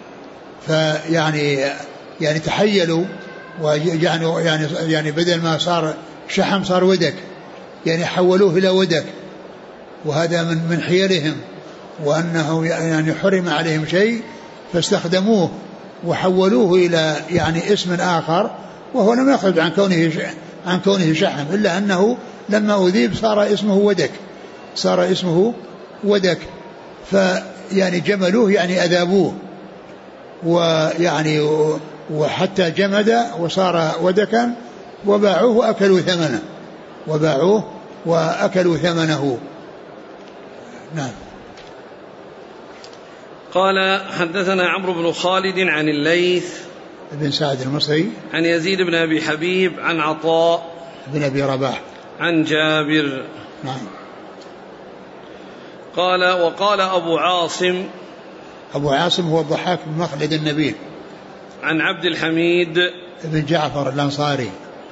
يعني تحيلوا يعني بدل ما صار شحم صار ودك، يعني حولوه إلى ودك، وهذا من حيلهم، وأنه يعني حرم عليهم شيء فاستخدموه وحولوه إلى يعني اسم آخر، وهو لم يخرج عن كونه شحم، إلا أنه لما أذيب صار اسمه ودك، فيعني جملوه يعني أذابوه، ويعني وحتى جمد وصار ودكا، وباعوه وأكلوا ثمنه. نعم. قال حدثنا عمرو بن خالد عن الليث بن سعد المصري عن يزيد بن أبي حبيب عن عطاء بن أبي رباح عن جابر. نعم. قال: وقال أبو عاصم هو الضحاك بن مخلد النبيل عن عبد الحميد بن جعفر الأنصاري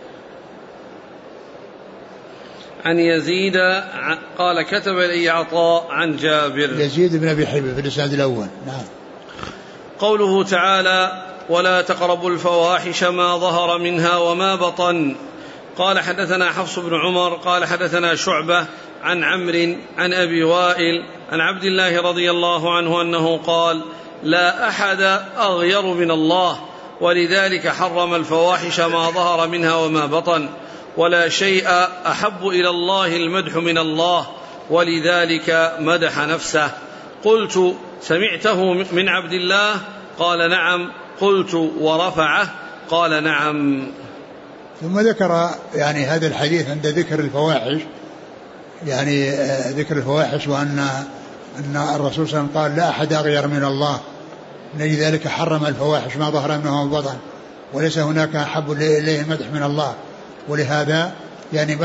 عن يزيد قال: كتب لي عطاء عن جابر. يزيد بن أبي حبيب في الإسناد الأول. نعم. قوله تعالى: ولا تقربوا الفواحش ما ظهر منها وما بطن. قال حدثنا حفص بن عمر قال حدثنا شعبة عن عمرو عن أبي وائل عن عبد الله رضي الله عنه أنه قال: لا أحد أغير من الله، ولذلك حرم الفواحش ما ظهر منها وما بطن، ولا شيء أحب إلى الله المدح من الله، ولذلك مدح نفسه. قلت: سمعته من عبد الله؟ قال: نعم. قلت: ورفعه؟ قال: نعم. ثم ذكر يعني هذا الحديث عند ذكر الفواحش، يعني ذكر الفواحش، وأن الرسول صلى الله عليه وسلم قال: لا أحد أغير من الله، لذلك حرم الفواحش ما ظهر منها وما بطن، وليس هناك أحب إليه المدح من الله، ولهذا يعني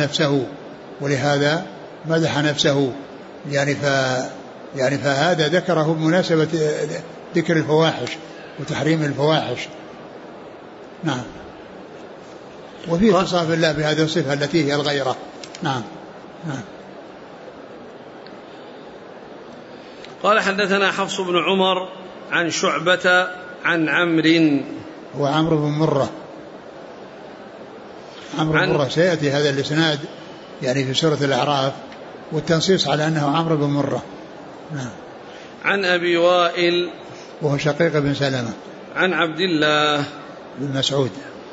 مدح نفسه يعني فهذا ذكره بمناسبة ذكر الفواحش وتحريم الفواحش. نعم. وفيه اتصاف الله بهذه الصفة التي هي الغيرة. نعم. نعم. قال حدثنا حفص بن عمر عن شعبة عن عمرو، وعمرو بن مرة. عمرو بن مرة سيأتي هذا الإسناد يعني في سورة الأعراف، والتنصيص على أنه عمرو بن مرة. نعم. عن أبي وائل وهو شقيق بن سلمة عن عبد الله بن مسعود.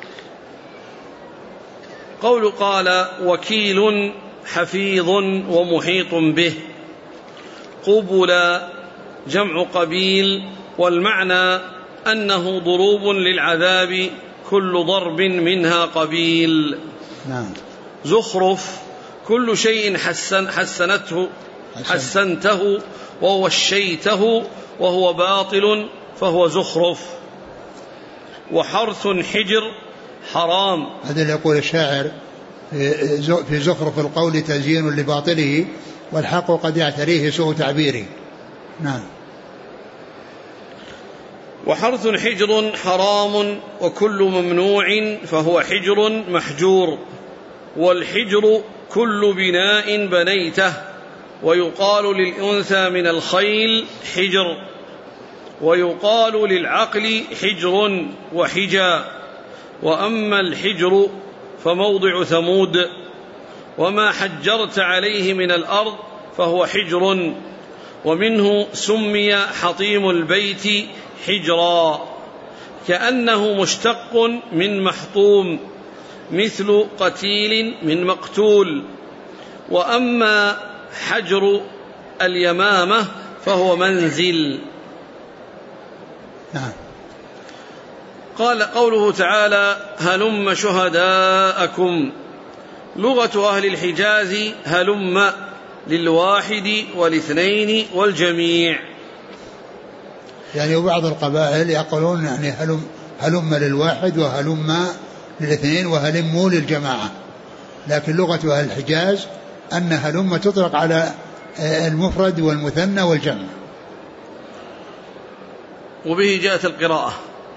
قول قال وكيل حفيظ ومحيط به، قبل جمع قبيل، والمعنى أنه ضروب للعذاب كل ضرب منها قبيل. نعم. زخرف كل شيء حسنته ووشيته وهو باطل فهو زخرف. وحرث حجر حرام، هذا اللي يقول الشاعر في زخرف القول تزيين لباطله، والحق قد يعتريه سوء تعبيره. نعم. وحرث حجر حرام وكل ممنوع فهو حجر محجور. والحجر كل بناء بنيته، ويقال للأنثى من الخيل حجر، ويقال للعقل حجر وحجا. وأما الحجر فموضع ثمود، وما حجرت عليه من الأرض فهو حجر، ومنه سمي حطيم البيت حجرا، كأنه مشتق من محطوم، مثل قتيل من مقتول. وأما حجر اليمامة فهو منزل. نعم. قال قوله تعالى هلم شهداءكم، لغة أهل الحجاز هلم للواحد والاثنين والجميع. يعني وبعض القبائل يقولون يعني هلم للواحد وهلم للاثنين وهلموا للجماعة، لكن لغة أهل الحجاز أن هلم تطلق على المفرد والمثنى والجمع. وبه جاءت القراءة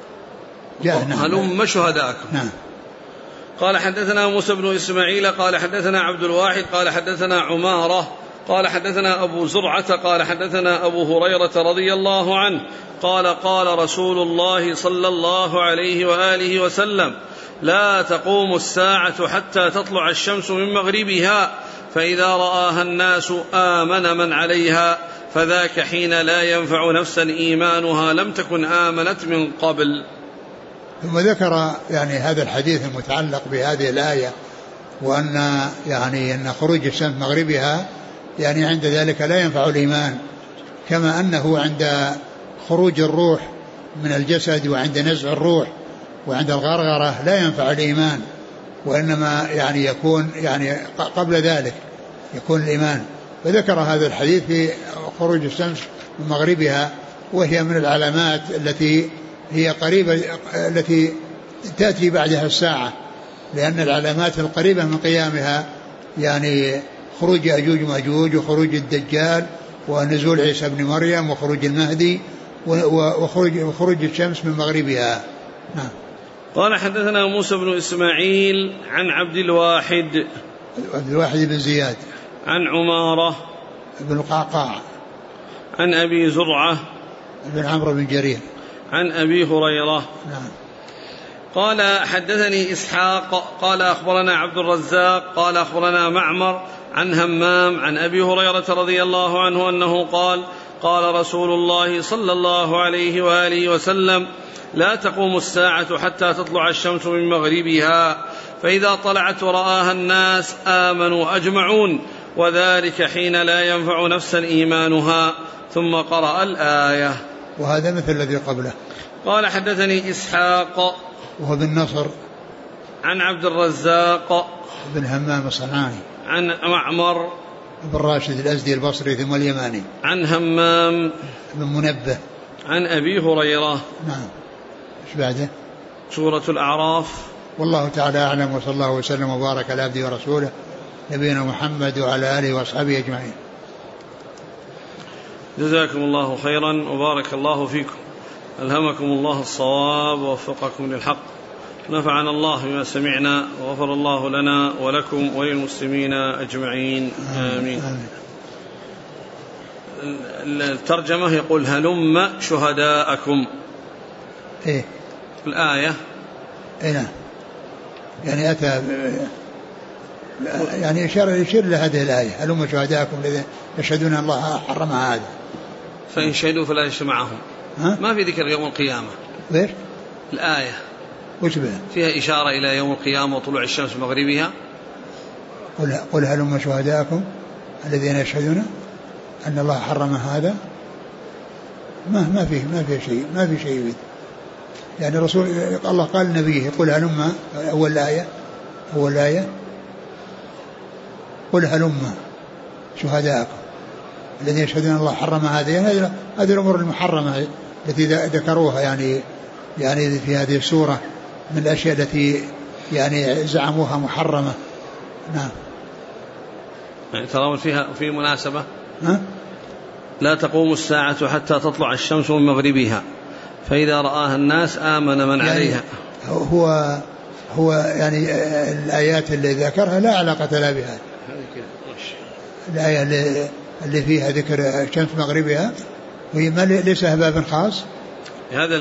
هلم شهداءكم. نعم. قال حدثنا موسى بن إسماعيل قال حدثنا عبد الواحد قال حدثنا عمارة قال حدثنا أبو زرعة قال حدثنا أبو هريرة رضي الله عنه قال قال رسول الله صلى الله عليه وآله وسلم لا تقوم الساعة حتى تطلع الشمس من مغربها، فإذا رآها الناس آمن من عليها، فذاك حين لا ينفع نفسا إيمانها لم تكن آمنت من قبل. ثم ذكر يعني هذا الحديث المتعلق بهذه الآية، وأن يعني أن خروج الشمس مغربها يعني عند ذلك لا ينفع الإيمان، كما أنه عند خروج الروح من الجسد وعند نزع الروح وعند الغرغرة لا ينفع الإيمان، وإنما يعني يكون يعني قبل ذلك يكون الإيمان. فذكر هذا الحديث في خروج الشمس من مغربها، وهي من العلامات التي هي قريبة التي تأتي بعدها الساعة، لأن العلامات القريبة من قيامها يعني خروج يأجوج ومأجوج وخروج الدجال ونزول عيسى بن مريم وخروج المهدي وخروج الشمس من مغربها. نعم. قال حدثنا موسى بن إسماعيل عن عبد الواحد بن زياد عن عمارة بن القعقاع عن أبي زرعة بن عمرو بن جرير عن أبي هريرة. نعم. قال حدثني إسحاق قال أخبرنا عبد الرزاق قال أخبرنا معمر عن همام عن أبي هريرة رضي الله عنه أنه قال قال رسول الله صلى الله عليه وآله وسلم لا تقوم الساعة حتى تطلع الشمس من مغربها، فإذا طلعت ورآها الناس آمنوا أجمعون، وذلك حين لا ينفع نفسا إيمانها. ثم قرأ الآية. وهذا مثل الذي قبله. قال حدثني إسحاق وهو بن نصر عن عبد الرزاق بن همام الصنعاني عن معمر بن راشد الأزدي البصري ثم اليماني عن همام بن منبه عن أبي هريرة. نعم. ايش بعده؟ سورة الأعراف. والله تعالى أعلم، وصلى الله وسلم وبارك على عبده ورسوله نبينا محمد وعلى آله وأصحابه أجمعين. جزاكم الله خيرا وبارك الله فيكم، ألهمكم الله الصواب ووفقكم للحق، نفعنا الله بما سمعنا وغفر الله لنا ولكم وللمسلمين أجمعين آمين. الترجمة يقول هلم شهداءكم. إيه الآية إيه يعني أتى يعني يشير لهذه الآية هلم شهداءكم الذين يشهدون أن الله حرم هذا فإن شهدوا فلا يشهد معهم. ما في ذكر يوم القيامة. غير الآية وش بها؟ فيها إشارة إلى يوم القيامة وطلوع الشمس مغربها. قل هلم شهداءكم الذين يشهدون أن الله حرم هذا. ما في شيء يفيد. يعني الرسول الله قال لنبيه قل هلم أول آية قل هلم شهداءكم الذين يشهدون أن الله حرم هذا. يعني هذه الأمور المحرمة التي ذكروها يعني في هذه السورة من الأشياء التي يعني زعموها محرمة. نعم. يعني ترى فيها في مناسبة. لا تقوم الساعة حتى تطلع الشمس من مغربها فإذا رآها الناس آمن من يعني عليها. هو يعني الآيات اللي ذكرها لا علاقة لا بها. الآية اللي فيها ذكر الشمس مغربها وهي ليس باب خاص. هذا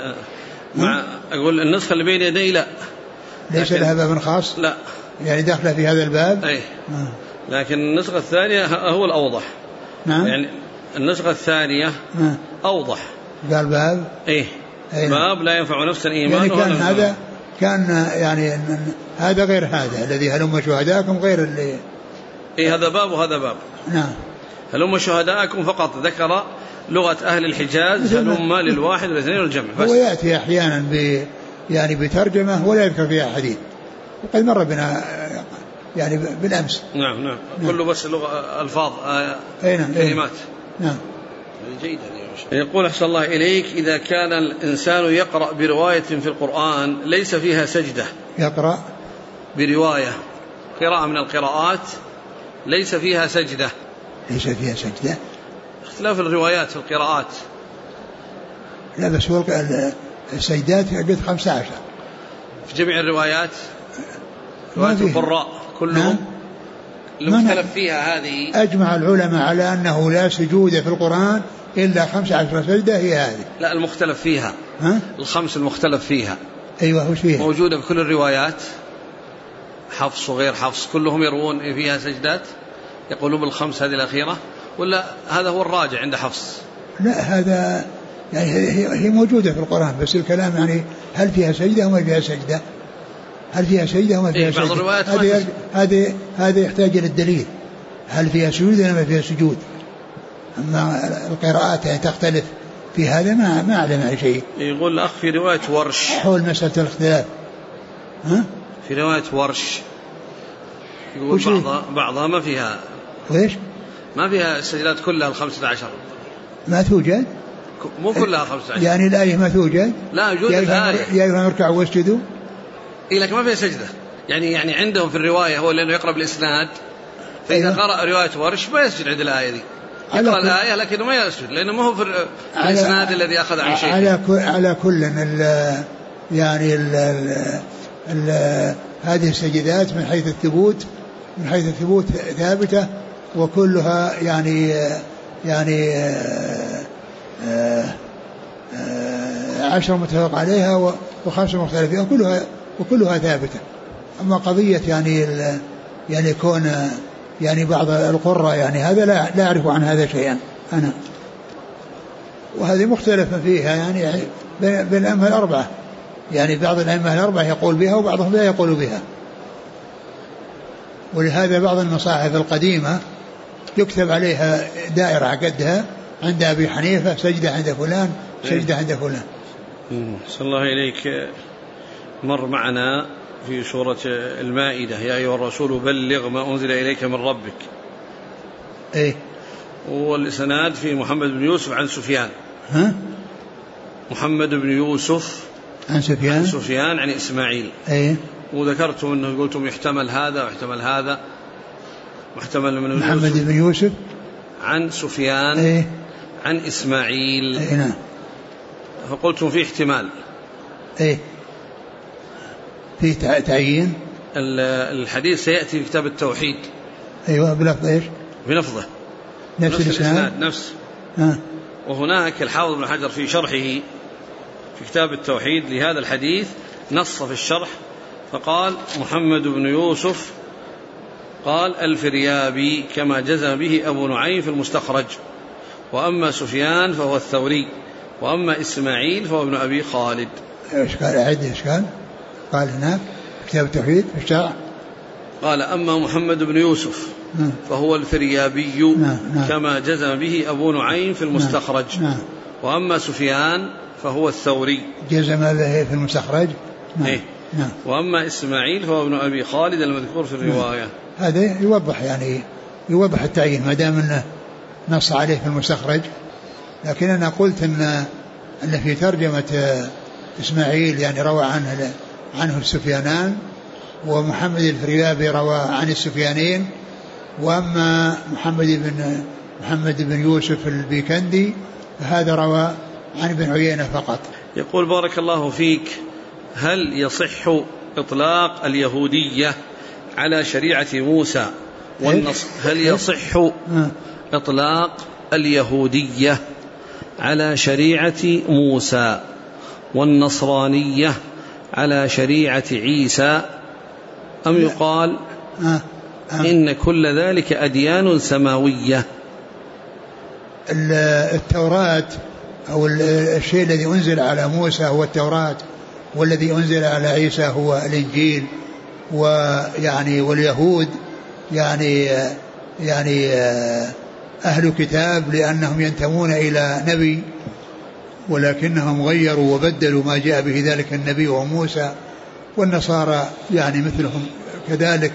مع أقول النسخة اللي بين يدي لا ليس لها باب خاص. لا يعني داخلة في هذا الباب. أي. لكن النسخة الثانية هو الأوضح. نعم. يعني النسخة الثانية أوضح. قال باب. إيه. باب لا ينفع نفسا إيمانها. يعني كان هذا كان يعني هذا غير هذا الذي هلم شهداءكم غير اللي. إيه هذا باب وهذا باب. نعم. هلم شهداءكم فقط ذكر لغة أهل الحجاز هلم للواحد والاثنين والجمع. هو يأتي أحيانا يعني بترجمة ولا يذكر فيها حديث وقد مر بنا يعني بالأمس. نعم. كله بس لغة ألفاظ كلمات. نعم. جيد. يقول أحسن الله إليك إذا كان الإنسان يقرأ برواية في القرآن ليس فيها سجدة. يقرأ برواية قراءة من القراءات ليس فيها سجدة. ليس فيها سجدة. اختلاف الروايات في القراءات. لا بس هو السجدات قد 15 في جميع الروايات. روايات القراء كلهم المختلف فيها هذه. أجمع العلماء على أنه لا سجود في القرآن إلا 15 سجدة هي هذه. لا المختلف فيها. الخمس المختلف فيها. أيوة وش فيها؟ موجودة في كل الروايات حفص وغير حفص كلهم يروون فيها سجدات يقولون بالخمس هذه الأخيرة ولا هذا هو الراجع عند حفص؟ لا هذا يعني هي موجودة في القرآن بس الكلام يعني هل فيها سجدة وما فيها سجدة؟ هل فيها سجدة وما فيها بعض الروايات هذا يحتاج إلى الدليل هل فيها سجود ولا ما فيها سجود. أما القراءات يعني تختلف في هذا ما أعلم عن شيء. يقول الأخ في رواية ورش حول مسألة الاختلاف. في رواية ورش يقول بعضها ما فيها. وإيش؟ ما فيها السجدات كلها 15. ما توجد؟ مو كلها 15. يعني الآية ما توجد؟ لا يوجد الآية. يا أيها اركعوا واسجدوا. إيه لكن ما فيها سجدة. يعني عندهم في الرواية هو لأنه يقرأ بالإسناد فإذا قرأ رواية ورش ما يسجد عند الآية دي. يقرأ الآية لكنه ما يسجد لأنه ما هو في الإسناد الذي أخذ عن شيء. على كل يعني هذه السجدات من حيث الثبوت ثابتة وكلها يعني 10 متفق عليها و5 مختلفين وكلها ثابتة. أما قضية يعني كون يعني بعض القرى يعني هذا لا أعرف عن هذا شيئا أنا. وهذه مختلفة فيها يعني بين الأئمة الأربعة يعني بعض الأئمة الأربعة يقول بها وبعضهم لا يقول بها. ولهذا بعض المصاحف القديمة يكتب عليها دائرة قدها عند أبي حنيفة سجدة عند فلان سجدة عند فلان. صلى الله إليك. مر معنا في سورة المائدة يا أيها الرسول بلغ ما أنزل إليك من ربك. والإسناد في محمد بن يوسف عن سفيان. محمد بن يوسف عن سفيان عن إسماعيل. وذكرتم أنه قلتم يحتمل هذا واحتمل هذا محتمل من محمد بن يوسف عن سفيان عن إسماعيل. نعم. فقلتم في احتمال. في تعيين. الحديث سيأتي في كتاب التوحيد. أيوة بلفظ إيش؟ بلفظه نفس الإسناد نفس. وهناك الحافظ بن حجر في شرحه في كتاب التوحيد لهذا الحديث نص في الشرح فقال محمد بن يوسف قال الفريابي كما جزم به أبو نعيم في المستخرج، وأما سفيان فهو الثوري، وأما إسماعيل فهو ابن أبي خالد. إيش قال؟ أعد إيش قال هناك كتاب التوحيد في الشرح؟ قال أما محمد بن يوسف فهو الفريابي كما جزم به أبو نعيم في المستخرج، وأما سفيان فهو الثوري جزم به في المستخرج. وأما إسماعيل فهو ابن أبي خالد المذكور في الرواية. هذا يوضح يعني يوضح التعيين ما دام أنه نص عليه في المستخرج. لكن أنا قلت أن في ترجمة إسماعيل يعني روى عنه السفيانان، ومحمد الفريابي روى عن السفيانين، وأما محمد بن يوسف البيكندي فهذا روى عن ابن عيينة فقط. يقول بارك الله فيك: هل يصح إطلاق اليهودية على شريعة موسى والنصر؟ هل يصح إطلاق اليهودية على شريعة موسى والنصرانية على شريعة عيسى، أم يقال إن كل ذلك أديان سماوية؟ التوراة أو الشيء الذي أنزل على موسى هو التوراة، والذي أنزل على عيسى هو الإنجيل. ويعني واليهود يعني أهل كتاب لأنهم ينتمون إلى نبي، ولكنهم غيروا وبدلوا ما جاء به ذلك النبي وموسى. والنصارى يعني مثلهم كذلك.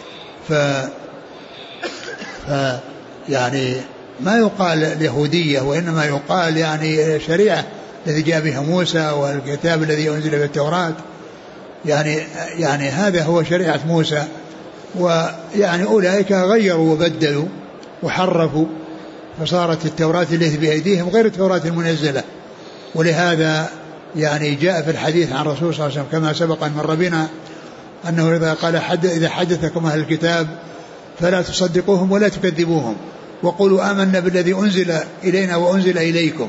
يعني ما يقال اليهودية، وإنما يقال يعني شريعة الذي جاء بها موسى والكتاب الذي أنزل في التوراة، يعني هذا هو شريعة موسى. ويعني أولئك غيروا وبدلوا وحرفوا، فصارت التوراة التي بأيديهم غير التوراة المنزلة. ولهذا يعني جاء في الحديث عن الرسول صلى الله عليه وسلم كما سبق أن مر بنا أنه إذا قال إذا حدثكم أهل الكتاب فلا تصدقوهم ولا تكذبوهم، وقولوا آمنا بالذي أنزل إلينا وأنزل إليكم،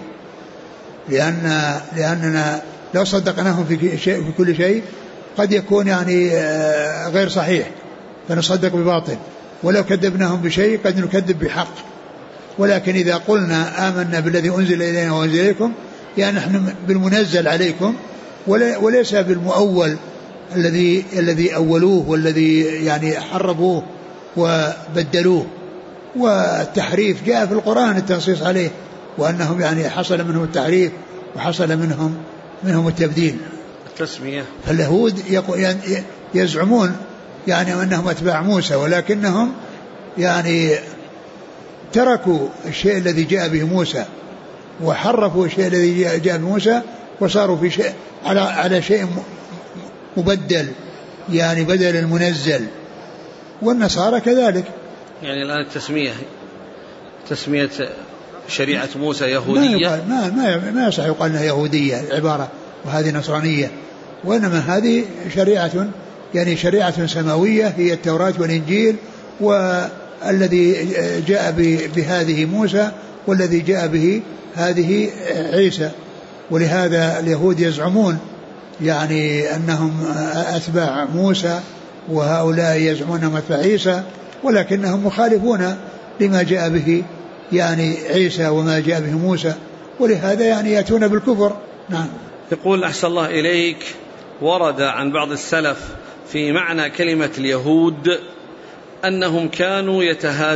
لأننا لو صدقناهم في كل شيء قد يكون يعني غير صحيح فنصدق بباطل، ولو كذبناهم بشيء قد نكذب بحق. ولكن إذا قلنا آمنا بالذي أنزل إلينا وأنزل إليكم يعني نحن بالمنزل عليكم وليس بالمؤول الذي أولوه والذي يعني حرفوه وبدلوه. والتحريف جاء في القرآن التنصيص عليه، وأنهم يعني حصل منهم التحريف وحصل منهم التبديل التسمية. فاليهود يزعمون يعني أنهم أتباع موسى، ولكنهم يعني تركوا الشيء الذي جاء به موسى وحرفوا الشيء الذي جاء به موسى وصاروا في شيء على شيء مبدل، يعني بدل المنزل. والنصارى كذلك. يعني الآن تسمية شريعة موسى يهودية ما يصح يقال انها يهودية عبارة وهذه نصرانية، وإنما هذه شريعة يعني شريعة سماوية هي التوراة والإنجيل، والذي جاء بهذه موسى والذي جاء به هذه عيسى. ولهذا اليهود يزعمون يعني أنهم أتباع موسى، وهؤلاء يزعمون أنهم أتباع عيسى، ولكنهم مخالفون لما جاء به يعني عيسى وما جاء به موسى، ولهذا يعني يأتون بالكفر. نعم. يقول أحسن الله إليك: ورد عن بعض السلف في معنى كلمة اليهود أنهم كانوا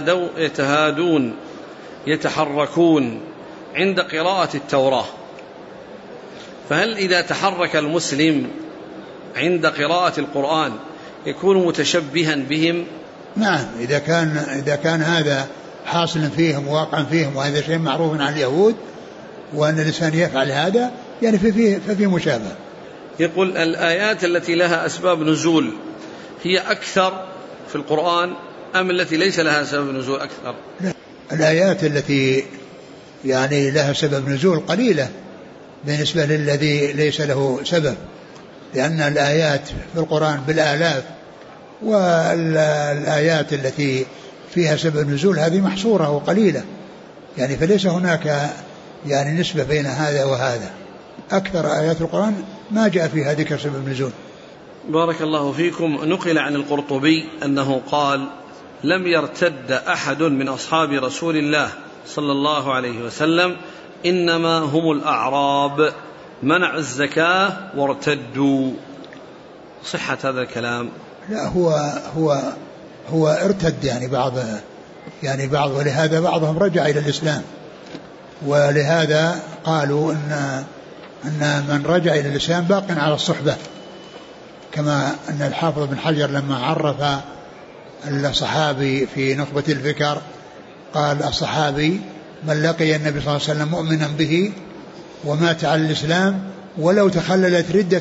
يتحركون عند قراءة التوراة، فهل إذا تحرك المسلم عند قراءة القرآن يكون متشبها بهم؟ نعم، إذا كان هذا حاصل فيهم وواقع فيهم، وهذا شيء معروف عن اليهود، وأن الإنسان يفعل هذا يعني ففي مشابهة. يقول: الآيات التي لها أسباب نزول هي أكثر في القرآن أم التي ليس لها سبب نزول أكثر؟ لا، الآيات التي يعني لها سبب نزول قليلة بالنسبة للذي ليس له سبب، لأن الآيات في القرآن بالآلاف، والآيات التي فيها سبب نزول هذه محصورة وقليلة. يعني فليس هناك يعني نسبة بين هذا وهذا. أكثر آيات القرآن ما جاء فيها ذكر سبب النزول. بارك الله فيكم. نقل عن القرطبي أنه قال: لم يرتد أحد من أصحاب رسول الله صلى الله عليه وسلم، إنما هم الأعراب منعوا الزكاة وارتدوا. صحة هذا الكلام؟ لا، هو ارتد يعني بعض ولهذا بعضهم رجع إلى الإسلام، ولهذا قالوا أن من رجع إلى الإسلام باق على الصحبة، كما أن الحافظ بن حجر لما عرف الصحابي في نخبة الفكر قال: الصحابي من لقي النبي صلى الله عليه وسلم مؤمنا به ومات على الإسلام ولو تخللت ردة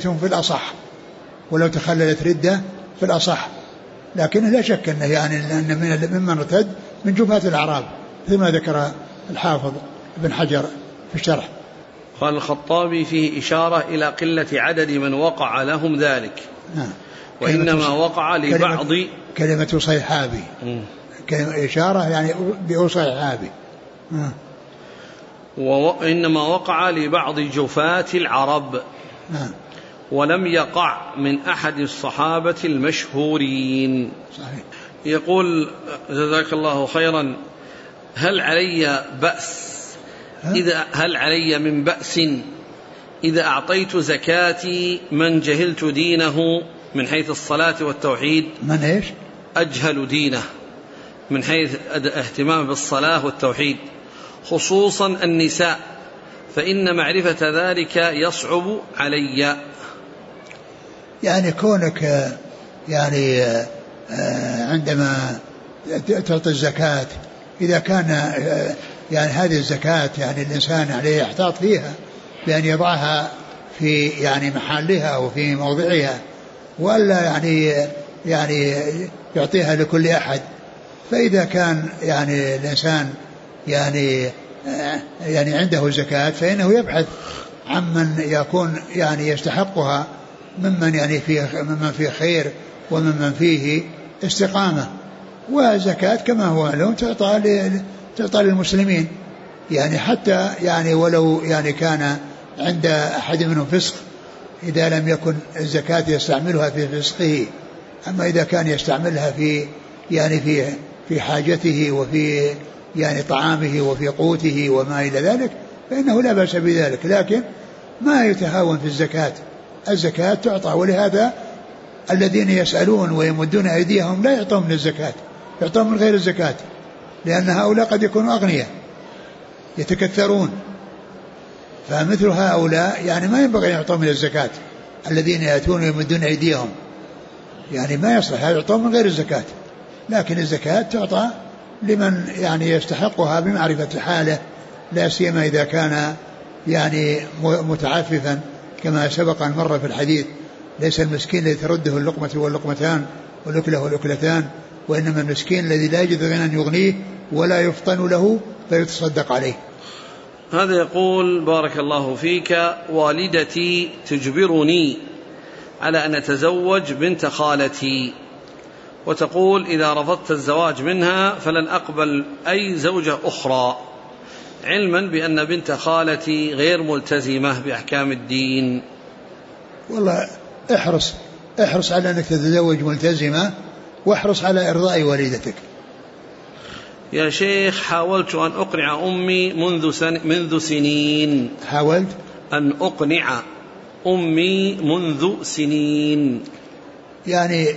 في الأصح، لكن لا شك أنه يعني أن ممن ارتد من جبهة الأعراب، ثم ذكر الحافظ بن حجر في الشرح. قال الخطابي: فيه إشارة إلى قلة عدد من وقع لهم ذلك، وإنما وقع لبعض كلمة صيحابي، كلمة إشارة يعني بأصيحابي، وإنما وقع لبعض جفاة العرب، ولم يقع من أحد الصحابة المشهورين. صحيح. يقول: جزاك الله خيرا، هل علي من بأس إذا أعطيت زكاتي من جهلت دينه من حيث الصلاة والتوحيد؟ من إيش؟ أجهل دينه من حيث اهتمام بالصلاة والتوحيد، خصوصا النساء، فإن معرفة ذلك يصعب علي. يعني كونك يعني عندما تعطي الزكاة، إذا كان يعني هذه الزكاة يعني الإنسان عليه يحتاط فيها بأن يضعها في يعني محلها وفي موضعها، ولا يعني يعطيها لكل أحد. فإذا كان يعني الإنسان يعني عنده زكاة فإنه يبحث عمن يكون يعني يستحقها، ممن فيه خير وممن فيه استقامة. وزكاة كما هو معلوم تعطى للمسلمين، يعني حتى يعني ولو يعني كان عند أحد منهم فسق، إذا لم يكن الزكاة يستعملها في فسقه، أما إذا كان يستعملها في حاجته وفي يعني طعامه وفي قوته وما إلى ذلك فإنه لا بأس بذلك، لكن ما يتهاون في الزكاة. الزكاة تعطى، ولهذا الذين يسألون ويمدون أيديهم لا يعطون من الزكاة، يعطون من غير الزكاة، لأن هؤلاء قد يكونوا أغنياء يتكثرون، فمثل هؤلاء يعني ما ينبغي أن يعطون من الزكاة. الذين يأتون ويمدون أيديهم يعني ما يصلح يعطون من غير الزكاة، لكن الزكاة تعطى لمن يعني يستحقها بمعرفة حاله، لا سيما إذا كان يعني متعففا، كما سبق أن مر في الحديث: ليس المسكين الذي ترده اللقمة واللقمتان والأكلة والأكلتان، وإنما المسكين الذي لا يجد غنى يغنيه ولا يفطن له فيتصدق عليه. هذا يقول: بارك الله فيك، والدتي تجبرني على أن أتزوج بنت خالتي، وتقول إذا رفضت الزواج منها فلن أقبل أي زوجة أخرى، علما بأن بنت خالتي غير ملتزمة بأحكام الدين. والله احرص على أنك تتزوج ملتزمة، واحرص على إرضاء والدتك. يا شيخ، حاولت أن أقنع أمي منذ سنين. حاولت أن أقنع أمي منذ سنين. يعني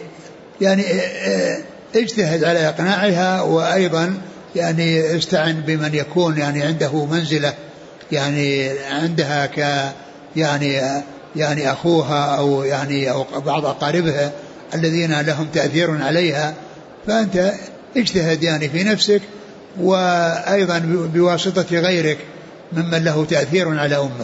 اجتهد على إقناعها، وأيضا يعني استعن بمن يكون يعني عنده منزلة يعني عندها يعني أخوها أو بعض أقاربها الذين لهم تأثير عليها، فأنت اجتهد يعني في نفسك، وأيضا بواسطة غيرك ممن له تأثير على أمك.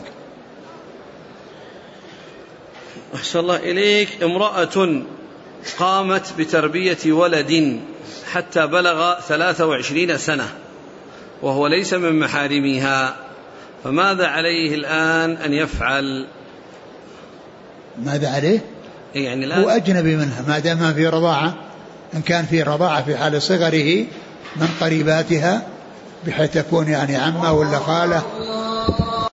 أحسن الله إليك. امرأة قامت بتربية ولد حتى بلغ 23 سنة وهو ليس من محارمها، فماذا عليه الآن أن يفعل؟ ماذا عليه؟ يعني هو أجنبي منها ما دام في رضاعة. إن كان في رضاعة في حال صغره من قريباتها بحيث تكون يعني عمه ولا خاله